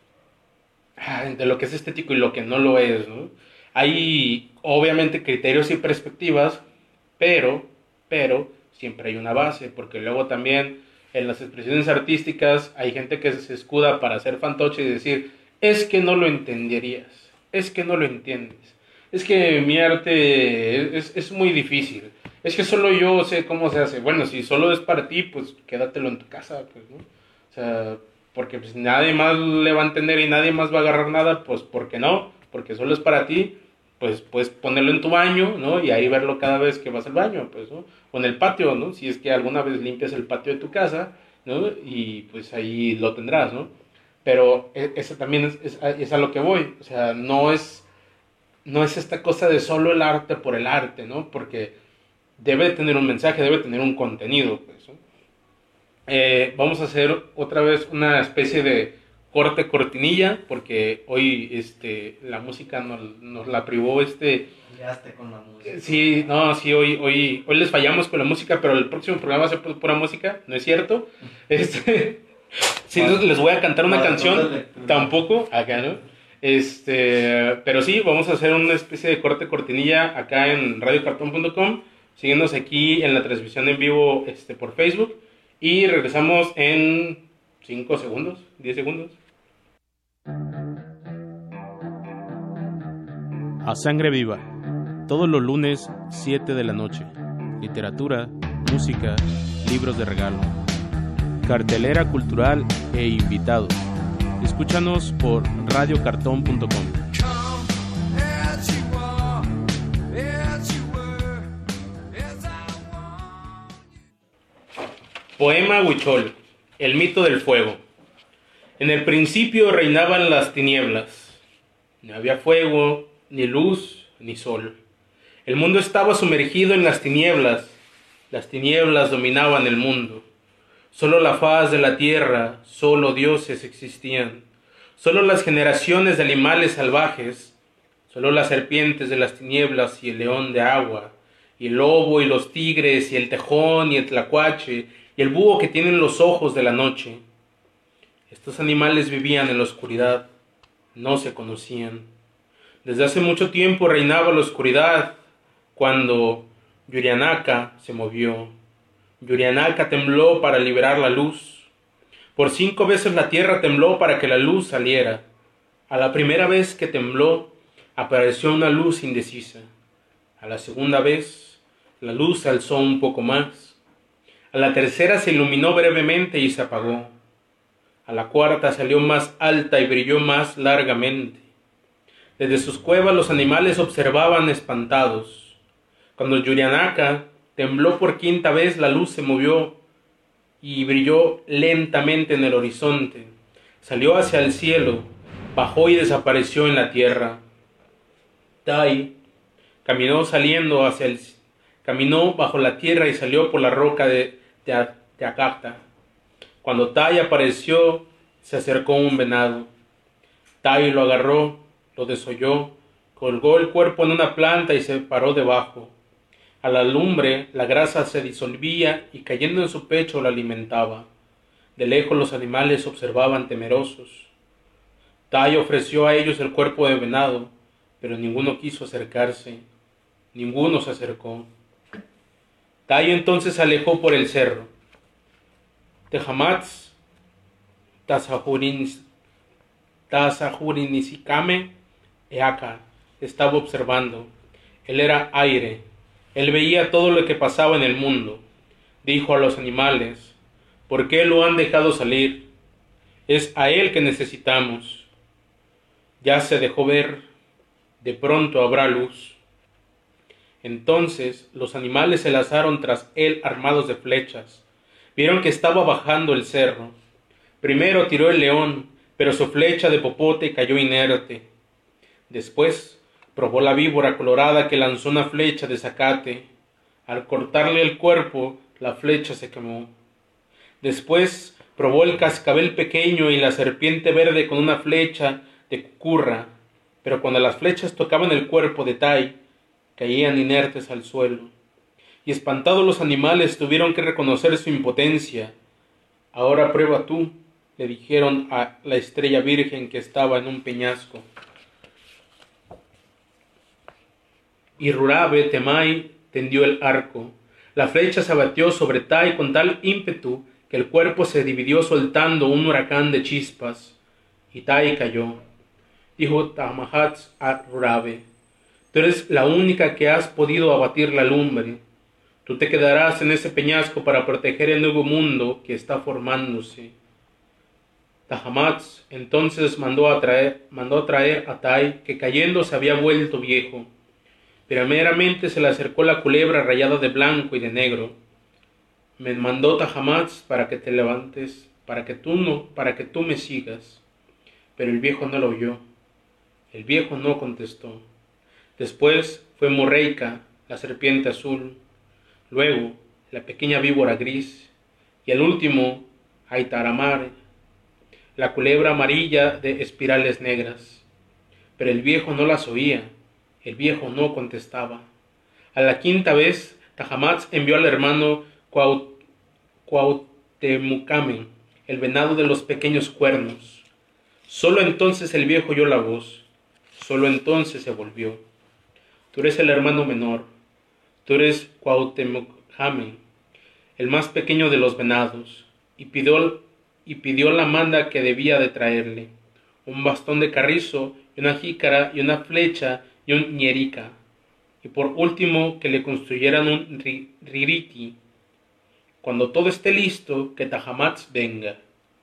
ah, entre lo que es estético y lo que no lo es, ¿no? Hay obviamente criterios y perspectivas, pero, pero siempre hay una base, porque luego también en las expresiones artísticas hay gente que se escuda para hacer fantoche y decir, es que no lo entenderías, es que no lo entiendes, es que mi arte es, es muy difícil, es que solo yo sé cómo se hace. Bueno, si solo es para ti, pues quédatelo en tu casa, pues, ¿no? O sea, porque pues nadie más le va a entender y nadie más va a agarrar nada, pues ¿por qué no? Porque solo es para ti, pues puedes ponerlo en tu baño, ¿no? Y ahí verlo cada vez que vas al baño, pues, ¿no? O en el patio, ¿no? Si es que alguna vez limpias el patio de tu casa, ¿no? Y pues ahí lo tendrás, ¿no? Pero e- eso también es, es, a- es a lo que voy, o sea, no es, no es esta cosa de solo el arte por el arte, ¿no? Porque debe tener un mensaje, debe tener un contenido, pues, ¿no? Eh, vamos a hacer otra vez una especie de corte cortinilla, porque hoy este, la música nos, nos la privó este... Fallaste con la música. Sí, no, sí, hoy, hoy, hoy les fallamos con la música, pero el próximo programa va a ser pu- pura música, ¿no es cierto? Este, sí, Maratón- les voy a cantar una maratón canción, de lectura. tampoco, acá, ¿no? Este, pero sí, vamos a hacer una especie de corte cortinilla acá en radio cartón punto com, siguiéndonos aquí en la transmisión en vivo este, por Facebook, y regresamos en cinco segundos, diez segundos. A Sangre Viva, todos los lunes, siete de la noche. Literatura, música, libros de regalo, cartelera cultural e invitados. Escúchanos por radio cartón punto com. Poema Huichol, el mito del fuego. En el principio reinaban las tinieblas. No había fuego, ni luz, ni sol. El mundo estaba sumergido en las tinieblas. Las tinieblas dominaban el mundo. Solo la faz de la tierra, solo dioses existían. Solo las generaciones de animales salvajes, solo las serpientes de las tinieblas y el león de agua, y el lobo y los tigres y el tejón y el tlacuache y el búho que tienen los ojos de la noche. Estos animales vivían en la oscuridad, no se conocían. Desde hace mucho tiempo reinaba la oscuridad cuando Yurianaka se movió. Yurianaka tembló para liberar la luz. Por cinco veces la tierra tembló para que la luz saliera. A la primera vez que tembló, apareció una luz indecisa. A la segunda vez, la luz se alzó un poco más. A la tercera se iluminó brevemente y se apagó. A la cuarta salió más alta y brilló más largamente. Desde sus cuevas los animales observaban espantados. Cuando Yurianaka tembló por quinta vez, la luz se movió y brilló lentamente en el horizonte. Salió hacia el cielo, bajó y desapareció en la tierra. Tai caminó saliendo hacia el caminó bajo la tierra y salió por la roca de Teacacta. Cuando Tai apareció, se acercó un venado. Tai lo agarró, lo desolló, colgó el cuerpo en una planta y se paró debajo. A la lumbre la grasa se disolvía y cayendo en su pecho lo alimentaba. De lejos los animales observaban temerosos. Tai ofreció a ellos el cuerpo de venado, pero ninguno quiso acercarse. Ninguno se acercó. Tai entonces se alejó por el cerro. Tejamats Tasajurinis- Tasajurinisicame Eaca estaba observando. Él era aire. Él veía todo lo que pasaba en el mundo. Dijo a los animales: ¿por qué lo han dejado salir? Es a él que necesitamos. Ya se dejó ver. De pronto habrá luz. Entonces los animales se lanzaron tras él armados de flechas. Vieron que estaba bajando el cerro. Primero tiró el león, pero su flecha de popote cayó inerte. Después probó la víbora colorada que lanzó una flecha de zacate. Al cortarle el cuerpo, la flecha se quemó. Después probó el cascabel pequeño y la serpiente verde con una flecha de cucurra, pero cuando las flechas tocaban el cuerpo de Tai, caían inertes al suelo. Y espantados los animales tuvieron que reconocer su impotencia. Ahora prueba tú, le dijeron a la estrella virgen que estaba en un peñasco. Y Rurabe Temai tendió el arco. La flecha se abatió sobre Tai con tal ímpetu que el cuerpo se dividió soltando un huracán de chispas, y Tai cayó. Dijo Tamahatz a Rurabe: tú eres la única que has podido abatir la lumbre. Tú te quedarás en ese peñasco para proteger el nuevo mundo que está formándose. Tahamatz entonces mandó a traer, mandó a traer a Tai, que cayendo se había vuelto viejo. Primeramente se le acercó la culebra rayada de blanco y de negro. Me mandó Tahamatz para que te levantes, para que tú no, para que tú me sigas. Pero el viejo no lo oyó. El viejo no contestó. Después fue Morreika, la serpiente azul. Luego la pequeña víbora gris. Y al último, Aitaramare, la culebra amarilla de espirales negras. Pero el viejo no las oía. El viejo no contestaba. A la quinta vez, Tahamatz envió al hermano Cuaut Cuauhtemucame, el venado de los pequeños cuernos. Solo entonces el viejo oyó la voz. Solo entonces se volvió. Tú eres el hermano menor. Tú eres Cuauhtemucame, el más pequeño de los venados. Y pidió, y pidió la manda que debía de traerle: un bastón de carrizo, y una jícara, y una flecha, y un ñerica, y por último que le construyeran un ririti. Cuando todo esté listo, que Tahamatz venga.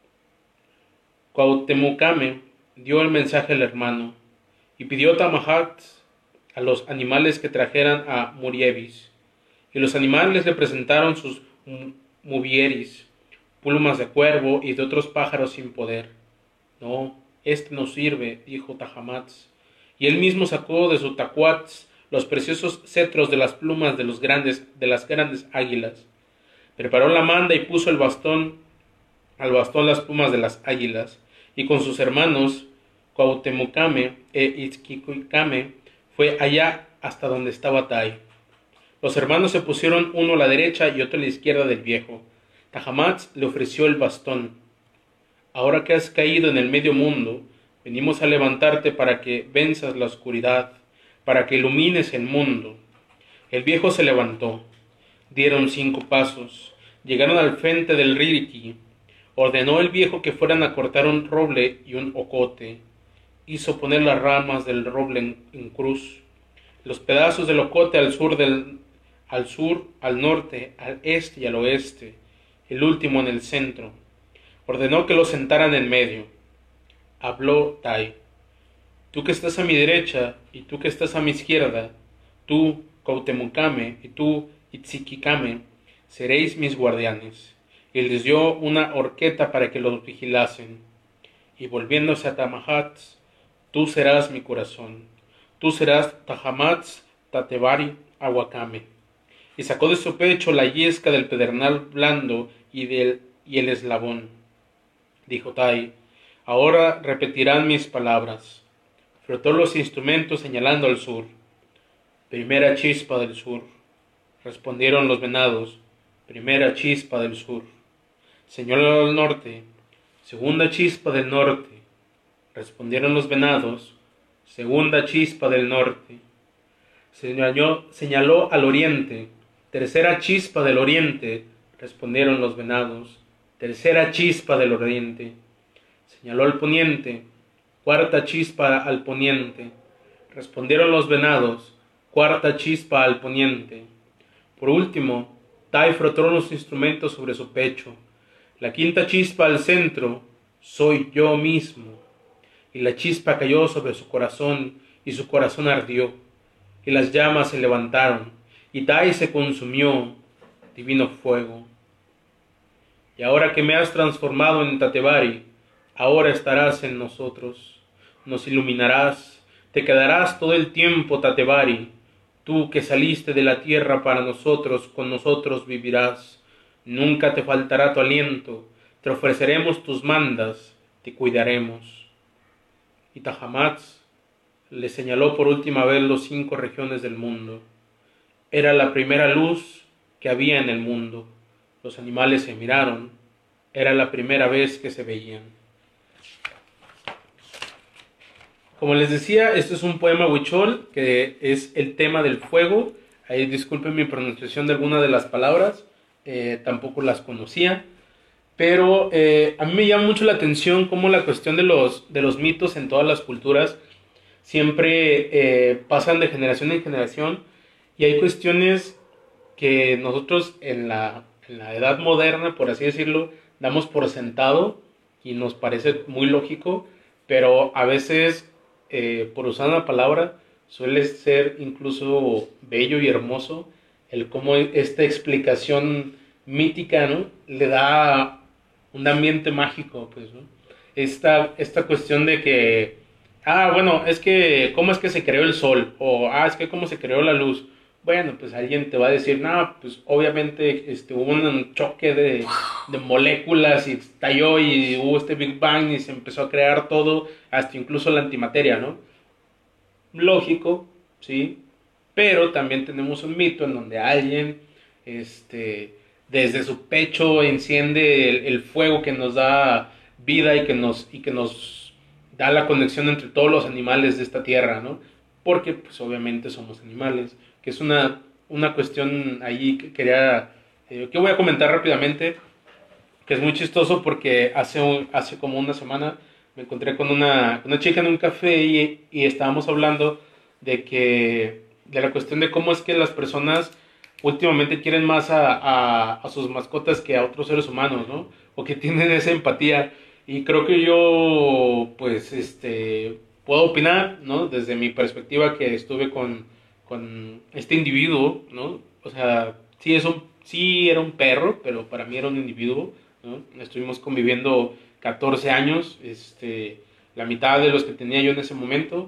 Cuauhtemucame dio el mensaje al hermano, y pidió Tahamatz a los animales que trajeran a Murievis, y los animales le presentaron sus muvieris, plumas de cuervo y de otros pájaros sin poder. No, este no sirve, dijo Tahamatz. Y él mismo sacó de su tacuatz los preciosos cetros de las plumas de, los grandes, de las grandes águilas. Preparó la manda y puso el bastón, al bastón las plumas de las águilas, y con sus hermanos, Cuauhtemucame e Itzquicame, fue allá hasta donde estaba Tai. Los hermanos se pusieron uno a la derecha y otro a la izquierda del viejo. Tahamatz le ofreció el bastón. Ahora que has caído en el medio mundo, venimos a levantarte para que venzas la oscuridad, para que ilumines el mundo. El viejo se levantó. Dieron cinco pasos. Llegaron al frente del ririti. Ordenó el viejo que fueran a cortar un roble y un ocote. Hizo poner las ramas del roble en, en cruz. Los pedazos del ocote al sur, del, al sur, al norte, al este y al oeste. El último en el centro. Ordenó que lo sentaran en medio. Habló Tai: tú que estás a mi derecha y tú que estás a mi izquierda, tú, Cuauhtemucame, y tú, Itzquicame, seréis mis guardianes. Y les dio una horqueta para que los vigilasen. Y volviéndose a Tahamatz: tú serás mi corazón. Tú serás Tahamatz Tatevari Aguacame. Y sacó de su pecho la yesca del pedernal blando y, del, y el eslabón. Dijo Tai: ahora repetirán mis palabras. Frotó los instrumentos señalando al sur. Primera chispa del sur. Respondieron los venados: primera chispa del sur. Señaló al norte. Segunda chispa del norte. Respondieron los venados: segunda chispa del norte. Señaló, señaló al oriente. Tercera chispa del oriente. Respondieron los venados: tercera chispa del oriente. señaló al poniente, cuarta chispa al poniente. Respondieron los venados, cuarta chispa al poniente. Por último, Tai frotó los instrumentos sobre su pecho. La quinta chispa al centro, soy yo mismo. Y la chispa cayó sobre su corazón, y su corazón ardió. Y las llamas se levantaron, y Tai se consumió, divino fuego. Y ahora que me has transformado en Tatevari, ahora estarás en nosotros, nos iluminarás, te quedarás todo el tiempo, Tatevari. Tú que saliste de la tierra para nosotros, con nosotros vivirás. Nunca te faltará tu aliento, te ofreceremos tus mandas, te cuidaremos. Y Tahamatz le señaló por última vez los cinco regiones del mundo. Era la primera luz que había en el mundo. Los animales se miraron. Era la primera vez que se veían. Como les decía, este es un poema huichol que es el tema del fuego. Ahí disculpen mi pronunciación de alguna de las palabras, eh, tampoco las conocía. Pero eh, a mí me llama mucho la atención cómo la cuestión de los, de los mitos en todas las culturas siempre eh, pasan de generación en generación. Y hay cuestiones que nosotros en la, en la edad moderna, por así decirlo, damos por sentado y nos parece muy lógico, pero a veces... Eh, por usar una palabra, suele ser incluso bello y hermoso el cómo esta explicación mítica, ¿no?, le da un ambiente mágico, pues, ¿no? Esta, esta cuestión de que, ah, bueno, es que, ¿cómo es que se creó el sol? O, ah, es que, ¿cómo se creó la luz? Bueno, pues alguien te va a decir, no, pues obviamente este, hubo un choque de, de moléculas y estalló y hubo este Big Bang y se empezó a crear todo, hasta incluso la antimateria, ¿no? Lógico, sí, pero también tenemos un mito en donde alguien, este, desde su pecho enciende el, el fuego que nos da vida y que nos, y que nos da la conexión entre todos los animales de esta tierra, ¿no? Porque, pues, obviamente somos animales, que es una, una cuestión ahí que quería, eh, que voy a comentar rápidamente, que es muy chistoso porque hace, un, hace como una semana me encontré con una, una chica en un café y, y estábamos hablando de que, de la cuestión de cómo es que las personas últimamente quieren más a, a, a sus mascotas que a otros seres humanos, ¿no? O que tienen esa empatía, y creo que yo, pues, este, puedo opinar, ¿no? Desde mi perspectiva que estuve con... con este individuo, ¿no? O sea, sí, es un, sí era un perro, pero para mí era un individuo, ¿no? Estuvimos conviviendo catorce años, este, la mitad de los que tenía yo en ese momento.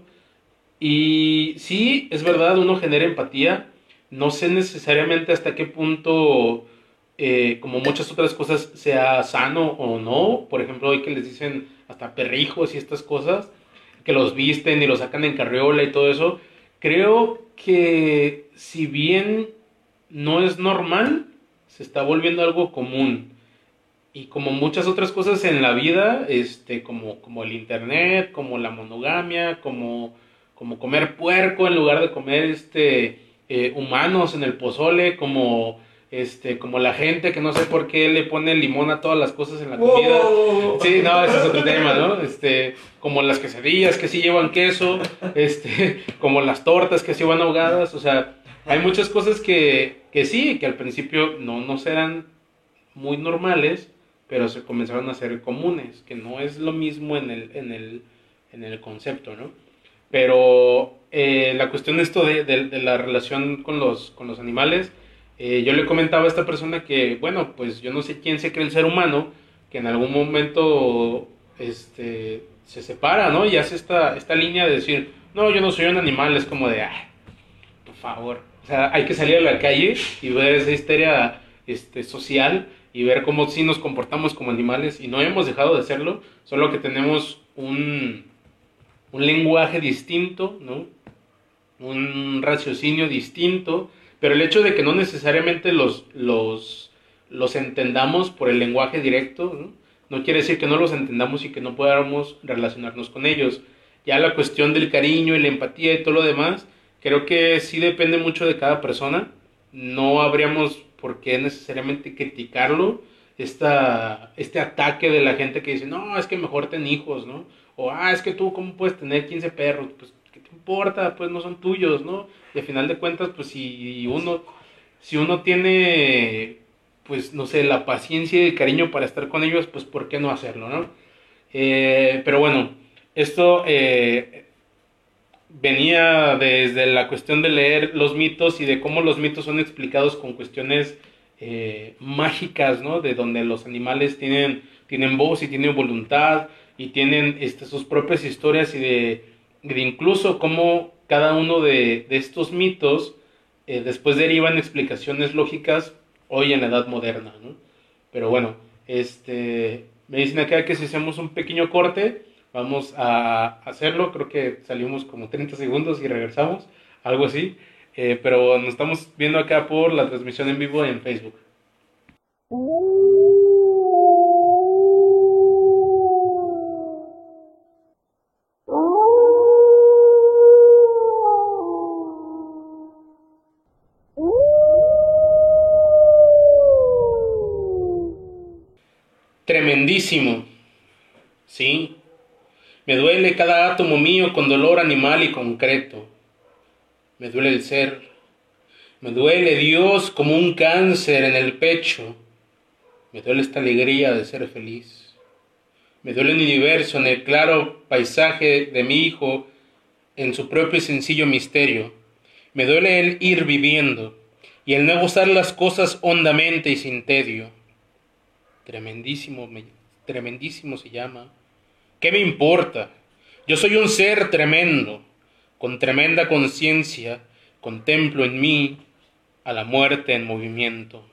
Y sí, es verdad, uno genera empatía. No sé necesariamente hasta qué punto, eh, como muchas otras cosas, sea sano o no. Por ejemplo, hoy que les dicen hasta perrijos y estas cosas, que los visten y los sacan en carriola y todo eso. Creo que si bien no es normal, se está volviendo algo común. Y como muchas otras cosas en la vida, este, como, como el internet, como la monogamia, como, como comer puerco en lugar de comer este, eh, humanos en el pozole, como, este, como la gente que no sé por qué le pone limón a todas las cosas en la comida. ¡Wow! Sí, no, ese es otro tema, ¿no? Este, como las quesadillas que sí llevan queso, este, como las tortas que sí van ahogadas. O sea, hay muchas cosas que, que sí, que al principio no, no serán muy normales, pero se comenzaron a hacer comunes, que no es lo mismo en el, en el, en el concepto, ¿no? Pero eh, la cuestión de esto de, de, de la relación con los, con los animales, eh, yo le comentaba a esta persona que, bueno, pues yo no sé quién se cree el ser humano, que en algún momento este, se separa, ¿no? Y hace esta, esta línea de decir, no, yo no soy un animal, es como de, ah, por favor. O sea, hay que salir a la calle y ver esa histeria este, social y ver cómo sí nos comportamos como animales, y no hemos dejado de hacerlo, solo que tenemos un, un lenguaje distinto, ¿no? Un raciocinio distinto, pero el hecho de que no necesariamente los, los, los entendamos por el lenguaje directo, ¿no? No quiere decir que no los entendamos y que no podamos relacionarnos con ellos. Ya la cuestión del cariño y la empatía y todo lo demás, creo que sí depende mucho de cada persona. No habríamos por qué necesariamente criticarlo esta, este ataque de la gente que dice, no, es que mejor ten hijos, ¿no? O, ah, es que tú, ¿cómo puedes tener quince perros? Pues, ¿qué te importa? Pues no son tuyos, ¿no? Y al final de cuentas, pues si uno, si uno tiene, pues no sé, la paciencia y el cariño para estar con ellos, pues ¿por qué no hacerlo, no? Eh, pero bueno, esto eh, venía desde la cuestión de leer los mitos y de cómo los mitos son explicados con cuestiones eh, mágicas, ¿no? De donde los animales tienen, tienen voz y tienen voluntad y tienen este, sus propias historias y de, de incluso cómo cada uno de, de estos mitos eh, después derivan explicaciones lógicas hoy en la edad moderna, ¿no? Pero bueno, este, me dicen acá que si hacemos un pequeño corte, vamos a hacerlo. Creo que salimos como treinta segundos y regresamos, algo así. Eh, pero nos estamos viendo acá por la transmisión en vivo en Facebook. Tremendísimo, ¿sí? Me duele cada átomo mío con dolor animal y concreto. Me duele el ser. Me duele Dios como un cáncer en el pecho. Me duele esta alegría de ser feliz. Me duele el universo en el claro paisaje de mi hijo, en su propio y sencillo misterio. Me duele el ir viviendo y el no gozar las cosas hondamente y sin tedio. Tremendísimo, me, tremendísimo se llama. ¿Qué me importa? Yo soy un ser tremendo, con tremenda conciencia, contemplo en mí a la muerte en movimiento.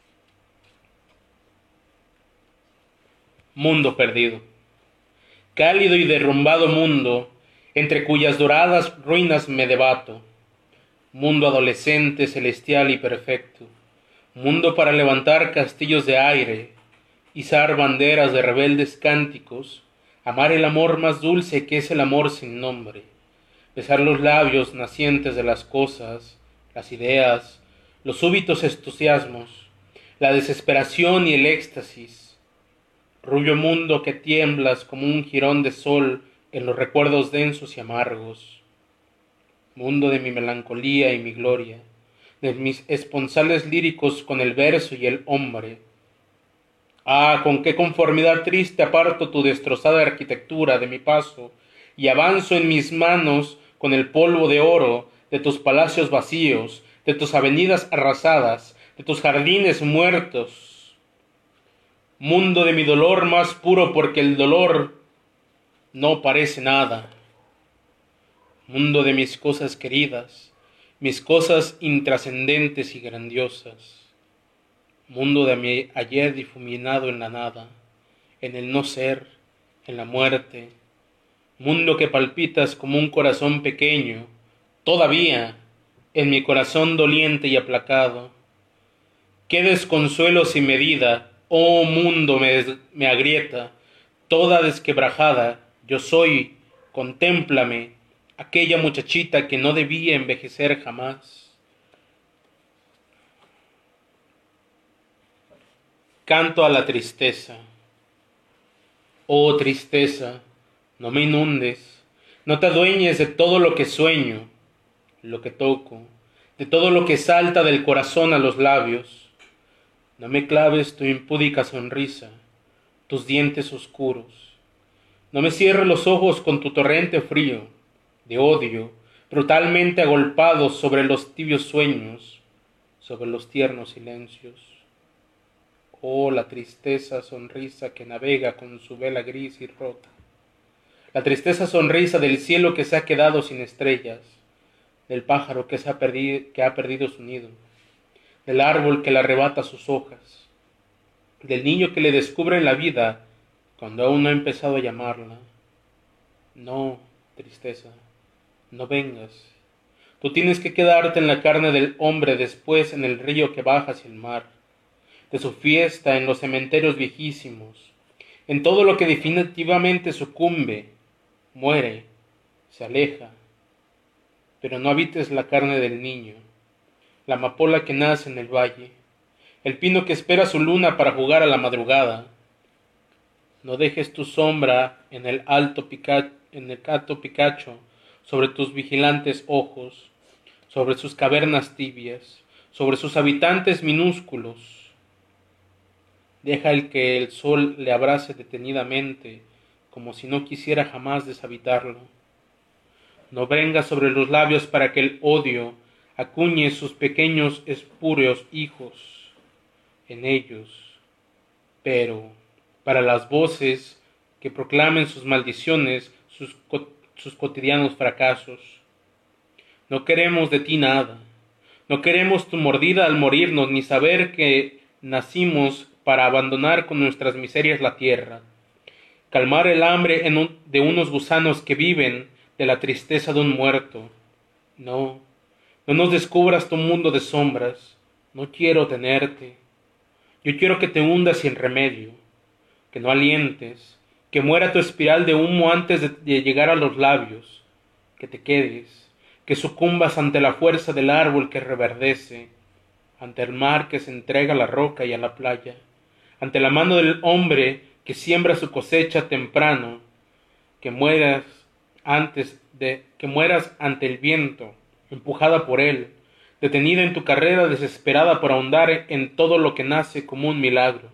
Mundo perdido, cálido y derrumbado mundo, entre cuyas doradas ruinas me debato. Mundo adolescente, celestial y perfecto, mundo para levantar castillos de aire, izar banderas de rebeldes cánticos, amar el amor más dulce que es el amor sin nombre, besar los labios nacientes de las cosas, las ideas, los súbitos entusiasmos, la desesperación y el éxtasis. Rubio mundo que tiemblas como un jirón de sol en los recuerdos densos y amargos. Mundo de mi melancolía y mi gloria, de mis esponsales líricos con el verso y el hombre. Ah, con qué conformidad triste aparto tu destrozada arquitectura de mi paso y avanzo en mis manos con el polvo de oro de tus palacios vacíos, de tus avenidas arrasadas, de tus jardines muertos. Mundo de mi dolor más puro porque el dolor no parece nada. Mundo de mis cosas queridas, mis cosas intrascendentes y grandiosas. Mundo de mi ayer difuminado en la nada, en el no ser, en la muerte. Mundo que palpitas como un corazón pequeño, todavía, en mi corazón doliente y aplacado. Qué desconsuelo sin medida, oh mundo me, me agrieta, toda desquebrajada, yo soy, contémplame, aquella muchachita que no debía envejecer jamás. Canto a la tristeza. Oh tristeza, no me inundes, no te adueñes de todo lo que sueño, lo que toco, de todo lo que salta del corazón a los labios. No me claves tu impúdica sonrisa, tus dientes oscuros. No me cierres los ojos con tu torrente frío, de odio, brutalmente agolpados sobre los tibios sueños, sobre los tiernos silencios. Oh, la tristeza sonrisa que navega con su vela gris y rota. La tristeza sonrisa del cielo que se ha quedado sin estrellas, del pájaro que, se ha, perdido, que ha perdido su nido, del árbol que le arrebata sus hojas, del niño que le descubre en la vida cuando aún no ha empezado a llamarla. No, tristeza, no vengas. Tú tienes que quedarte en la carne del hombre, después en el río que baja hacia el mar, de su fiesta en los cementerios viejísimos, en todo lo que definitivamente sucumbe, muere, se aleja. Pero no habites la carne del niño, la amapola que nace en el valle, el pino que espera su luna para jugar a la madrugada. No dejes tu sombra en el alto pica, en el alto picacho, sobre tus vigilantes ojos, sobre sus cavernas tibias, sobre sus habitantes minúsculos. Deja el que el sol le abrace detenidamente, como si no quisiera jamás deshabitarlo. No venga sobre los labios para que el odio acuñe sus pequeños espúreos hijos en ellos, pero para las voces que proclamen sus maldiciones, sus, sus cotidianos fracasos. No queremos de ti nada, no queremos tu mordida al morirnos, ni saber que nacimos para abandonar con nuestras miserias la tierra, calmar el hambre en un, de unos gusanos que viven de la tristeza de un muerto. No, no nos descubras tu mundo de sombras, no quiero tenerte. Yo quiero que te hundas sin remedio, que no alientes, que muera tu espiral de humo antes de, de llegar a los labios, que te quedes, que sucumbas ante la fuerza del árbol que reverdece, ante el mar que se entrega a la roca y a la playa, ante la mano del hombre que siembra su cosecha temprano, que mueras antes de que mueras ante el viento, empujada por él, detenida en tu carrera desesperada por ahondar en todo lo que nace como un milagro.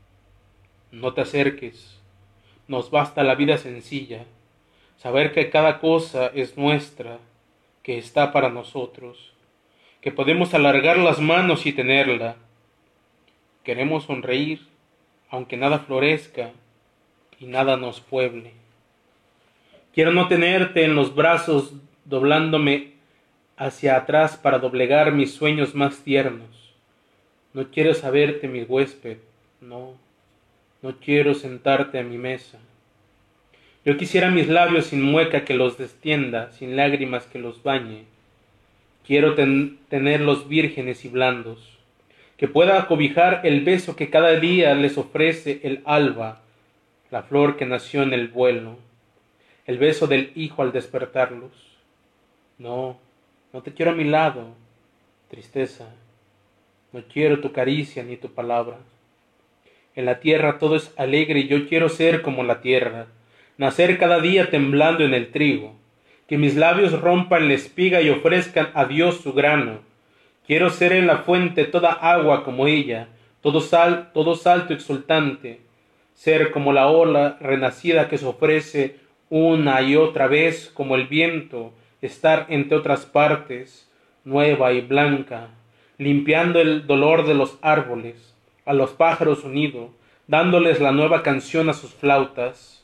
No te acerques, nos basta la vida sencilla, saber que cada cosa es nuestra, que está para nosotros, que podemos alargar las manos y tenerla. Queremos sonreír, aunque nada florezca y nada nos pueble. Quiero no tenerte en los brazos doblándome hacia atrás para doblegar mis sueños más tiernos. No quiero saberte mi huésped, no, no quiero sentarte a mi mesa. Yo quisiera mis labios sin mueca que los destienda, sin lágrimas que los bañe. Quiero ten, tenerlos vírgenes y blandos, que pueda acobijar el beso que cada día les ofrece el alba, la flor que nació en el vuelo, el beso del hijo al despertarlos. No, no te quiero a mi lado, tristeza, no quiero tu caricia ni tu palabra. En la tierra todo es alegre y yo quiero ser como la tierra, nacer cada día temblando en el trigo, que mis labios rompan la espiga y ofrezcan a Dios su grano. Quiero ser en la fuente toda agua como ella, todo, sal, todo salto exultante, ser como la ola renacida que se ofrece una y otra vez como el viento, estar entre otras partes, nueva y blanca, limpiando el dolor de los árboles, a los pájaros unido, dándoles la nueva canción a sus flautas.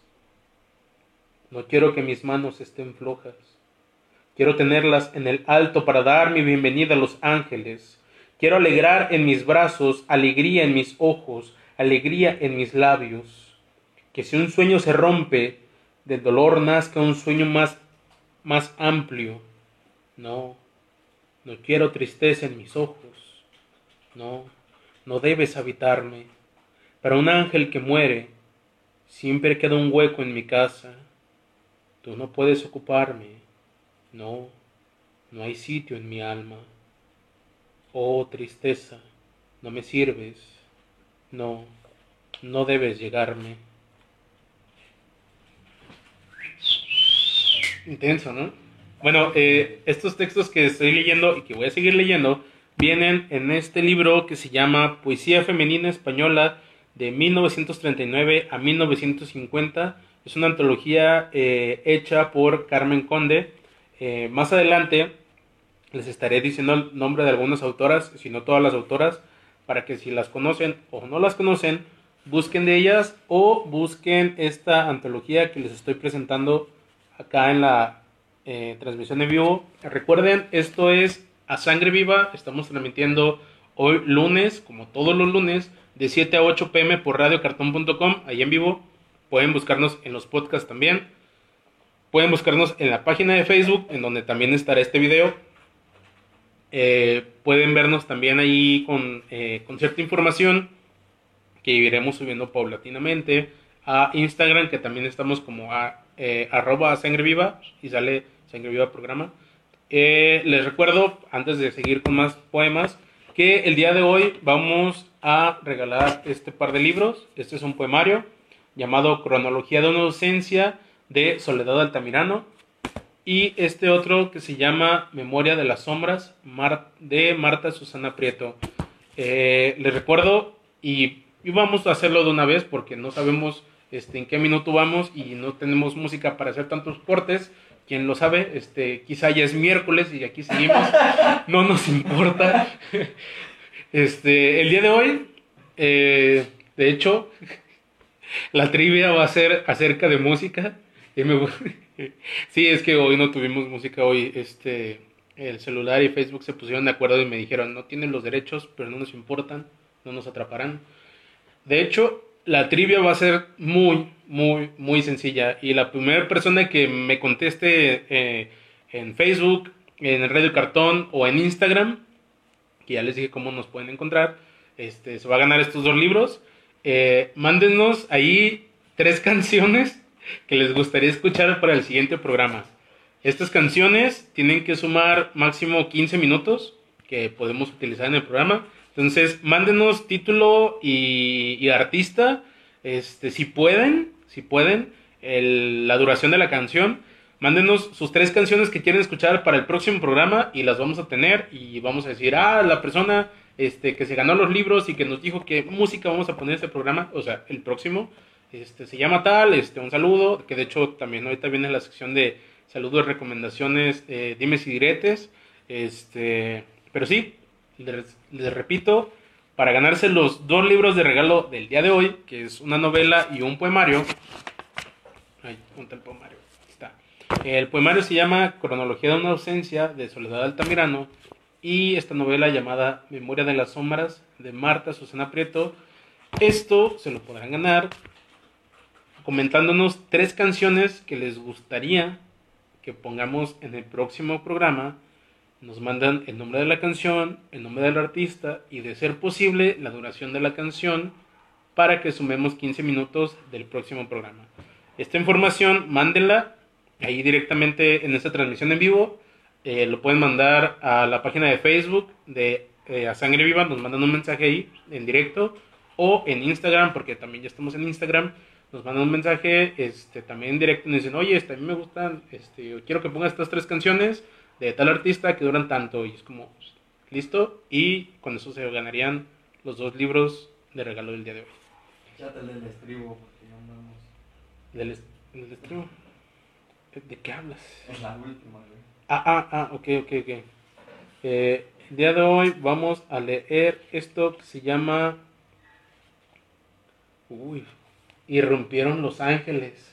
No quiero que mis manos estén flojas. Quiero tenerlas en el alto para dar mi bienvenida a los ángeles. Quiero alegrar en mis brazos, alegría en mis ojos, alegría en mis labios. Que si un sueño se rompe, del dolor nazca un sueño más, más amplio. No, no quiero tristeza en mis ojos. No, no debes habitarme. Para un ángel que muere, siempre queda un hueco en mi casa. Tú no puedes ocuparme. No, no hay sitio en mi alma. Oh, tristeza, no me sirves. No, no debes llegarme. Intenso, ¿no? Bueno, eh, estos textos que estoy leyendo y que voy a seguir leyendo vienen en este libro que se llama Poesía Femenina Española de mil novecientos treinta y nueve a mil novecientos cincuenta. Es una antología eh, hecha por Carmen Conde. Eh, más adelante les estaré diciendo el nombre de algunas autoras, si no todas las autoras, para que si las conocen o no las conocen, busquen de ellas o busquen esta antología que les estoy presentando acá en la eh, transmisión en vivo. Recuerden, esto es A Sangre Viva, estamos transmitiendo hoy lunes, como todos los lunes, de siete a ocho pm por radio cartón punto com, ahí en vivo. Pueden buscarnos en los podcasts también. Pueden buscarnos en la página de Facebook, en donde también estará este video. Eh, pueden vernos también ahí con, eh, con cierta información que iremos subiendo paulatinamente. A Instagram, que también estamos como a eh, arroba Sangre Viva, y sale Sangre Viva Programa. Eh, les recuerdo, antes de seguir con más poemas, que el día de hoy vamos a regalar este par de libros. Este es un poemario llamado Cronología de una ausencia de Soledad Altamirano. Y este otro que se llama Memoria de las sombras Mar- de Marta Susana Prieto. Eh, les recuerdo, y, y vamos a hacerlo de una vez porque no sabemos este, en qué minuto vamos y no tenemos música para hacer tantos cortes. Quien lo sabe, este, quizá ya es miércoles y aquí seguimos, no nos importa. Este, el día de hoy, eh, de hecho, la trivia va a ser acerca de música. Y me... Sí, es que hoy no tuvimos música. Hoy este, el celular y Facebook se pusieron de acuerdo y me dijeron, no tienen los derechos, pero no nos importan, no nos atraparán. De hecho, la trivia va a ser muy, muy, muy sencilla. Y la primera persona que me conteste eh, en Facebook, en Radio Cartón o en Instagram, que ya les dije cómo nos pueden encontrar, este, se va a ganar estos dos libros. Eh, mándenos ahí tres canciones que les gustaría escuchar para el siguiente programa. Estas canciones tienen que sumar máximo quince minutos que podemos utilizar en el programa. Entonces, mándenos título y, y artista, este, si pueden, si pueden, el, la duración de la canción. Mándenos sus tres canciones que quieren escuchar para el próximo programa y las vamos a tener y vamos a decir, ah, la persona este, que se ganó los libros y que nos dijo qué música vamos a poner en este programa, o sea, el próximo, este, se llama tal, este, un saludo, que de hecho también ahorita viene la sección de saludos, recomendaciones, eh, dimes y diretes, este, pero sí, les, les repito, para ganarse los dos libros de regalo del día de hoy, que es una novela y un poemario, ay, ¿dónde está el poemario? Aquí está. El poemario se llama Cronología de una ausencia de Soledad Altamirano y esta novela llamada Memoria de las sombras de Marta Susana Prieto. Esto se lo podrán ganar comentándonos tres canciones que les gustaría que pongamos en el próximo programa. Nos mandan el nombre de la canción, el nombre del artista y, de ser posible, la duración de la canción para que sumemos quince minutos del próximo programa. Esta información, mándenla ahí directamente en esta transmisión en vivo. Eh, lo pueden mandar a la página de Facebook de eh, A Sangre Viva, nos mandan un mensaje ahí en directo, o en Instagram, porque también ya estamos en Instagram. Nos mandan un mensaje este, también en directo y nos dicen, oye, este, a mí me gustan, este, quiero que pongas estas tres canciones de tal artista que duran tanto. Y es como, listo, y con eso se ganarían los dos libros de regalo del día de hoy. Échate el del estribo, porque ya andamos. ¿Del, est- del estribo? ¿De qué hablas? Es la última, güey. Ah, ah, ah, ok, ok, ok. Eh, el día de hoy vamos a leer esto que se llama... Uy... Irrumpieron los ángeles.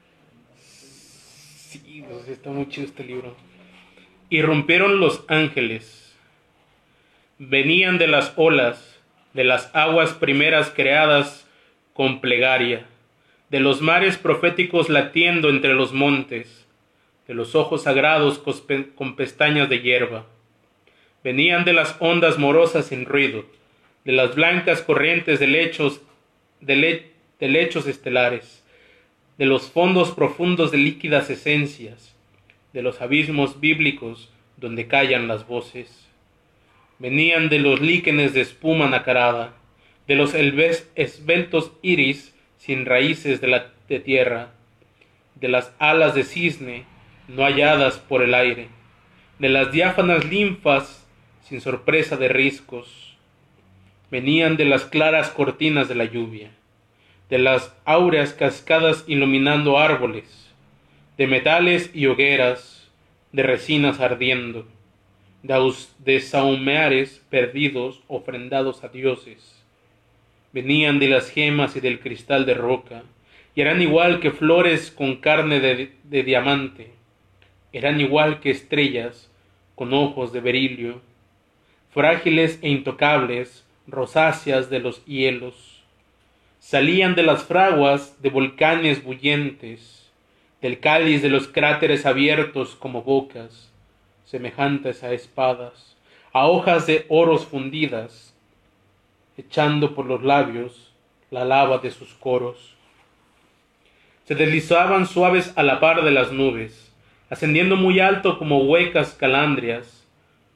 Sí, pues, está muy chido este libro. Irrumpieron los ángeles. Venían de las olas, de las aguas primeras creadas con plegaria, de los mares proféticos latiendo entre los montes, de los ojos sagrados con pestañas de hierba. Venían de las ondas morosas sin ruido, de las blancas corrientes de lechos de lechos de lechos estelares, de los fondos profundos de líquidas esencias, de los abismos bíblicos donde callan las voces. Venían de los líquenes de espuma nacarada, de los esbeltos iris sin raíces de la de tierra, de las alas de cisne no halladas por el aire, de las diáfanas linfas sin sorpresa de riscos. Venían de las claras cortinas de la lluvia, de las áureas cascadas iluminando árboles, de metales y hogueras, de resinas ardiendo, de, aus- de saumeares perdidos ofrendados a dioses. Venían de las gemas y del cristal de roca, y eran igual que flores con carne de, de diamante, eran igual que estrellas con ojos de berilio, frágiles e intocables, rosáceas de los hielos. Salían de las fraguas de volcanes bullientes, del cáliz de los cráteres abiertos como bocas, semejantes a espadas, a hojas de oros fundidas, echando por los labios la lava de sus coros. Se deslizaban suaves a la par de las nubes, ascendiendo muy alto como huecas calandrias,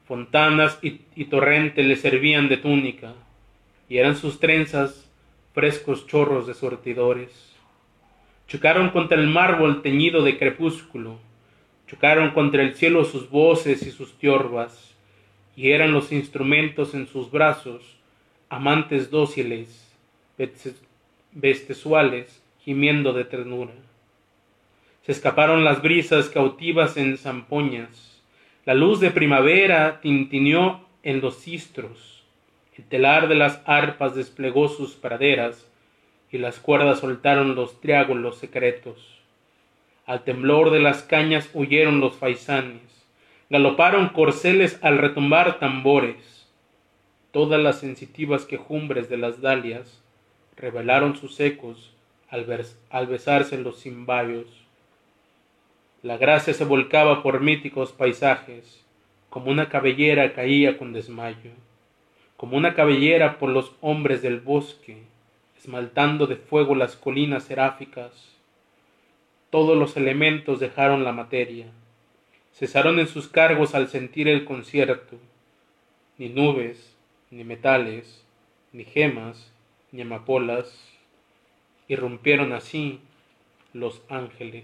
fontanas y, y torrente le servían de túnica, y eran sus trenzas frescos chorros de surtidores. Chocaron contra el mármol teñido de crepúsculo, chocaron contra el cielo sus voces y sus tiorbas, y eran los instrumentos en sus brazos, amantes dóciles, bestesuales, gimiendo de ternura. Se escaparon las brisas cautivas en zampoñas, la luz de primavera tintineó en los cistros, el telar de las arpas desplegó sus praderas, y las cuerdas soltaron los triángulos secretos. Al temblor de las cañas huyeron los faisanes, galoparon corceles al retumbar tambores. Todas las sensitivas quejumbres de las dalias revelaron sus ecos al, al besarse los cimballos. La gracia se volcaba por míticos paisajes, como una cabellera caía con desmayo, como una cabellera por los hombres del bosque, esmaltando de fuego las colinas seráficas. Todos los elementos dejaron la materia, cesaron en sus cargos al sentir el concierto. Ni nubes, ni metales, ni gemas, ni amapolas, irrumpieron así los ángeles.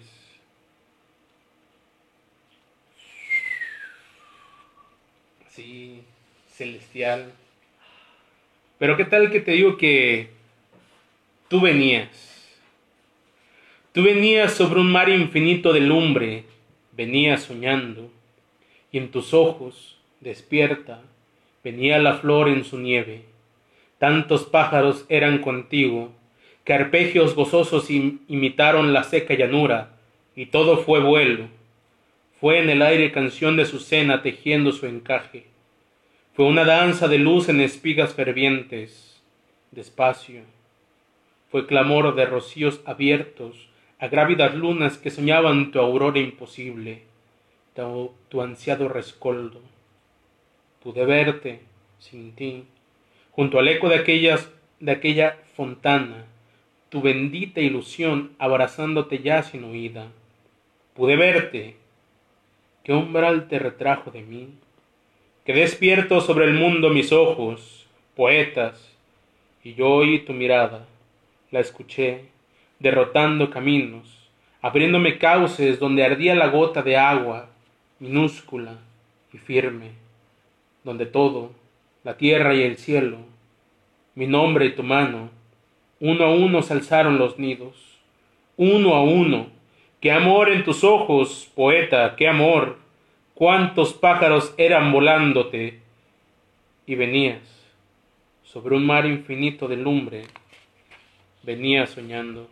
Así, celestial. Pero qué tal que te digo que tú venías. Tú venías sobre un mar infinito de lumbre, venías soñando, y en tus ojos, despierta, venía la flor en su nieve. Tantos pájaros eran contigo, que arpegios gozosos im- imitaron la seca llanura, y todo fue vuelo. Fue en el aire canción de Azucena tejiendo su encaje. Fue una danza de luz en espigas fervientes, despacio. Fue clamor de rocíos abiertos a grávidas lunas que soñaban tu aurora imposible, tu, tu ansiado rescoldo. Pude verte, sin ti, junto al eco de, aquellas, de aquella fontana, tu bendita ilusión abrazándote ya sin huida. Pude verte, ¿qué umbral te retrajo de mí? Que despierto sobre el mundo mis ojos, poetas, y yo oí tu mirada, la escuché, derrotando caminos, abriéndome cauces donde ardía la gota de agua, minúscula y firme, donde todo, la tierra y el cielo, mi nombre y tu mano, uno a uno se alzaron los nidos, uno a uno. ¡Qué amor en tus ojos, poeta, qué amor! Cuántos pájaros eran volándote, y venías, sobre un mar infinito de lumbre, venías soñando.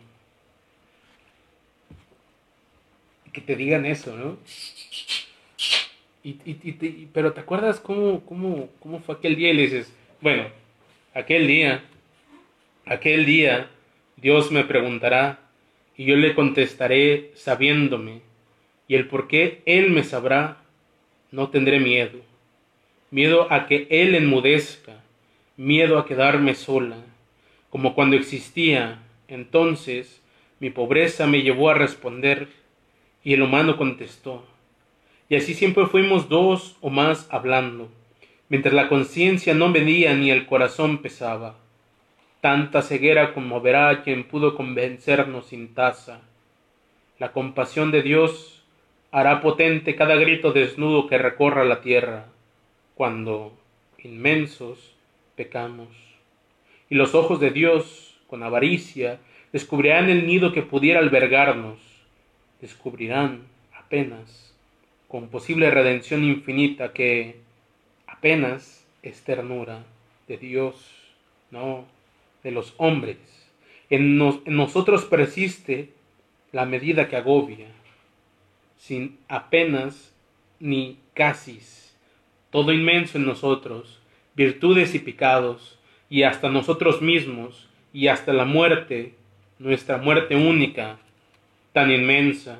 Que te digan eso, ¿no? Y, y, y, y, pero ¿te acuerdas cómo, cómo, cómo fue aquel día? Y le dices, bueno, aquel día, aquel día, Dios me preguntará, y yo le contestaré sabiéndome, y el por qué Él me sabrá. No tendré miedo, miedo a que Él enmudezca, miedo a quedarme sola, como cuando existía. Entonces mi pobreza me llevó a responder, y el humano contestó. Y así siempre fuimos dos o más hablando, mientras la conciencia no medía ni el corazón pesaba. Tanta ceguera conmoverá a quien pudo convencernos sin tasa. La compasión de Dios hará potente cada grito desnudo que recorra la tierra, cuando, inmensos, pecamos. Y los ojos de Dios, con avaricia, descubrirán el nido que pudiera albergarnos, descubrirán, apenas, con posible redención infinita que, apenas, es ternura de Dios, no, de los hombres. En, nos, en nosotros persiste la medida que agobia, sin apenas ni casis, todo inmenso en nosotros, virtudes y pecados, y hasta nosotros mismos, y hasta la muerte, nuestra muerte única, tan inmensa.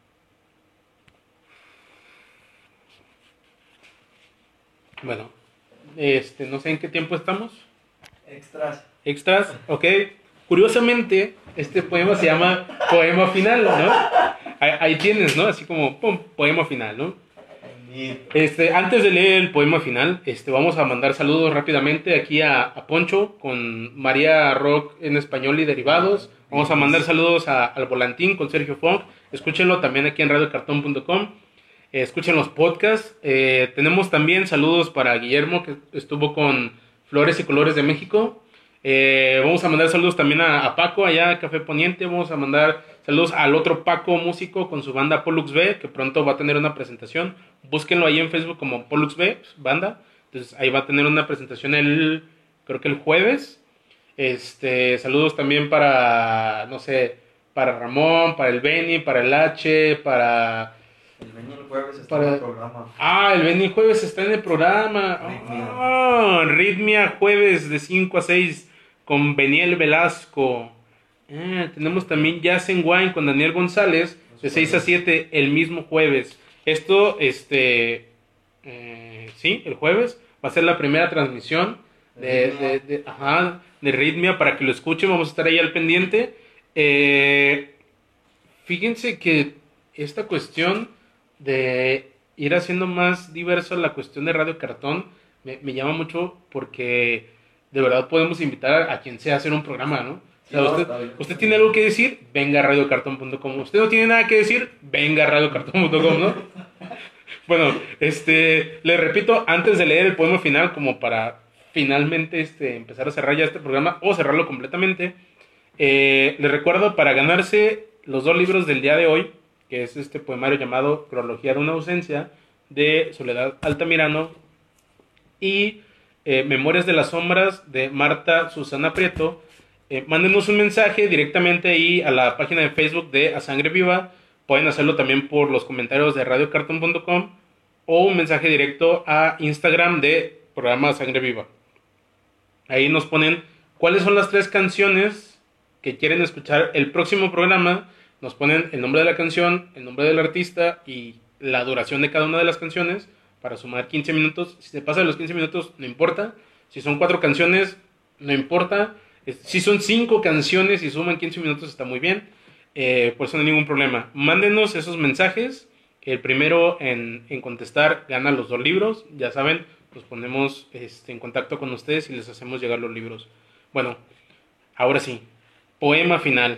Bueno, este, no sé en qué tiempo estamos. Extras. Extras, ok. Curiosamente, este poema se llama Poema Final, ¿no? Ahí, ahí tienes, ¿no? Así como, pum, poema final, ¿no? Este, antes de leer el poema final, este, vamos a mandar saludos rápidamente aquí a, a Poncho con María Rock en español y derivados. Vamos a mandar saludos a, al Volantín con Sergio Funk. Escúchenlo también aquí en radio cartón punto com. Eh, escuchen los podcasts. Eh, tenemos también saludos para Guillermo, que estuvo con Flores y Colores de México. Eh, vamos a mandar saludos también a, a Paco allá a Café Poniente. Vamos a mandar saludos al otro Paco músico con su banda Pollux B, que pronto va a tener una presentación. Búsquenlo ahí en Facebook como Pollux B, banda. Entonces ahí va a tener una presentación el, creo que el jueves. Este, saludos también para, no sé, para Ramón, para el Benny, para el H, para... El Benny el jueves está para... en el programa. Ah, el Benny jueves está en el programa. Ritmia. Oh, Ritmia jueves de cinco a seis con Beniel Velasco. Ah, tenemos también Jazz and Wine con Daniel González de seis a siete el mismo jueves. Esto, este, eh, sí, el jueves va a ser la primera transmisión de, de, de, ajá, de Ritmia para que lo escuchen. Vamos a estar ahí al pendiente. Eh, fíjense que esta cuestión de ir haciendo más diversa la cuestión de Radio Cartón me, me llama mucho porque de verdad podemos invitar a, a quien sea a hacer un programa, ¿no? O sea, usted, usted tiene algo que decir, venga a radio cartón punto com. Usted no tiene nada que decir, venga a radio cartón punto com, ¿no? Bueno, este, le repito, antes de leer el poema final, como para finalmente este, empezar a cerrar ya este programa o cerrarlo completamente, eh, le recuerdo para ganarse los dos libros del día de hoy, que es este poemario llamado Cronología de una ausencia, de Soledad Altamirano, y eh, Memorias de las sombras, de Marta Susana Prieto. Eh, mándenos un mensaje directamente ahí a la página de Facebook de A Sangre Viva. Pueden hacerlo también por los comentarios de radio cartón punto com o un mensaje directo a Instagram de programa Sangre Viva. Ahí nos ponen cuáles son las tres canciones que quieren escuchar el próximo programa. Nos ponen el nombre de la canción, el nombre del artista y la duración de cada una de las canciones para sumar quince minutos. Si se pasa de los quince minutos, no importa. Si son cuatro canciones, no importa. Si son cinco canciones y suman quince minutos, está muy bien. Eh, por eso no hay ningún problema. Mándenos esos mensajes. El primero en, en contestar gana los dos libros. Ya saben, nos ponemos este, en contacto con ustedes y les hacemos llegar los libros. Bueno, ahora sí. Poema final.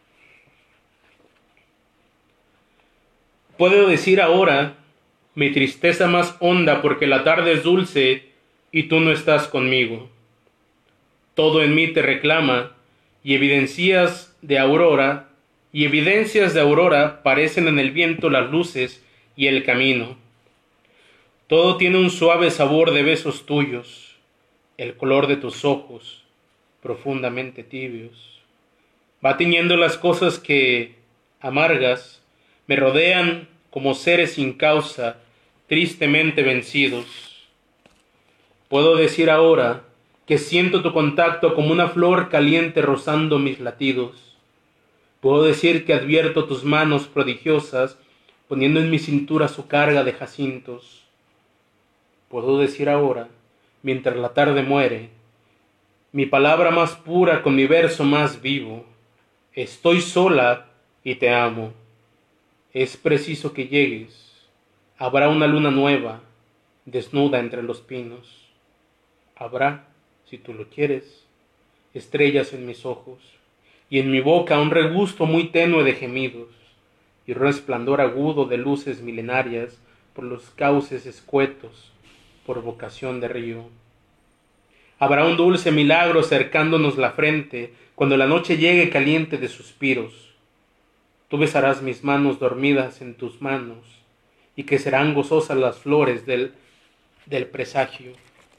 Puedo decir ahora mi tristeza más honda porque la tarde es dulce y tú no estás conmigo. Todo en mí te reclama y evidencias de aurora y evidencias de aurora parecen en el viento las luces y el camino. Todo tiene un suave sabor de besos tuyos, el color de tus ojos, profundamente tibios. Va tiñendo las cosas que, amargas, me rodean como seres sin causa, tristemente vencidos. Puedo decir ahora que siento tu contacto como una flor caliente rozando mis latidos. Puedo decir que advierto tus manos prodigiosas poniendo en mi cintura su carga de jacintos. Puedo decir ahora, mientras la tarde muere, mi palabra más pura con mi verso más vivo, estoy sola y te amo. Es preciso que llegues, habrá una luna nueva, desnuda entre los pinos. Habrá, si tú lo quieres, estrellas en mis ojos, y en mi boca un regusto muy tenue de gemidos, y resplandor agudo de luces milenarias por los cauces escuetos, por vocación de río. Habrá un dulce milagro cercándonos la frente, cuando la noche llegue caliente de suspiros. Tú besarás mis manos dormidas en tus manos, y que serán gozosas las flores del, del presagio.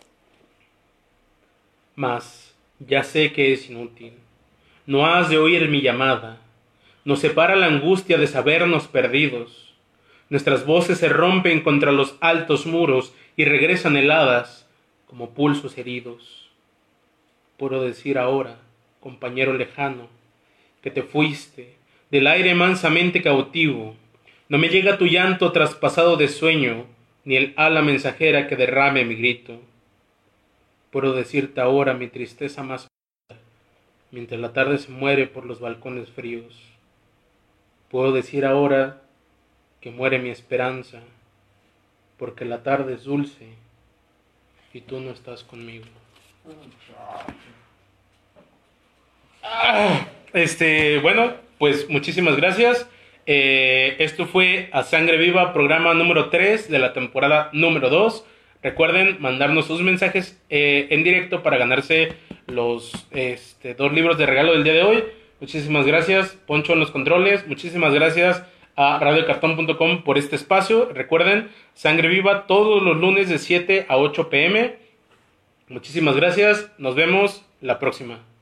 Mas ya sé que es inútil. No has de oír mi llamada. Nos separa la angustia de sabernos perdidos. Nuestras voces se rompen contra los altos muros y regresan heladas como pulsos heridos. Puedo decir ahora, compañero lejano, que te fuiste del aire mansamente cautivo. No me llega tu llanto traspasado de sueño, ni el ala mensajera que derrame mi grito. Puedo decirte ahora mi tristeza más honda, mientras la tarde se muere por los balcones fríos. Puedo decir ahora que muere mi esperanza, porque la tarde es dulce y tú no estás conmigo. Ah, este, bueno, pues muchísimas gracias. Eh, esto fue A Sangre Viva, programa número tres de la temporada número dos. Recuerden mandarnos sus mensajes eh, en directo para ganarse los este, dos libros de regalo del día de hoy. Muchísimas gracias, Poncho en los controles. Muchísimas gracias a radio cartón punto com por este espacio. Recuerden, Sangre Viva todos los lunes de siete a ocho pm. Muchísimas gracias. Nos vemos la próxima.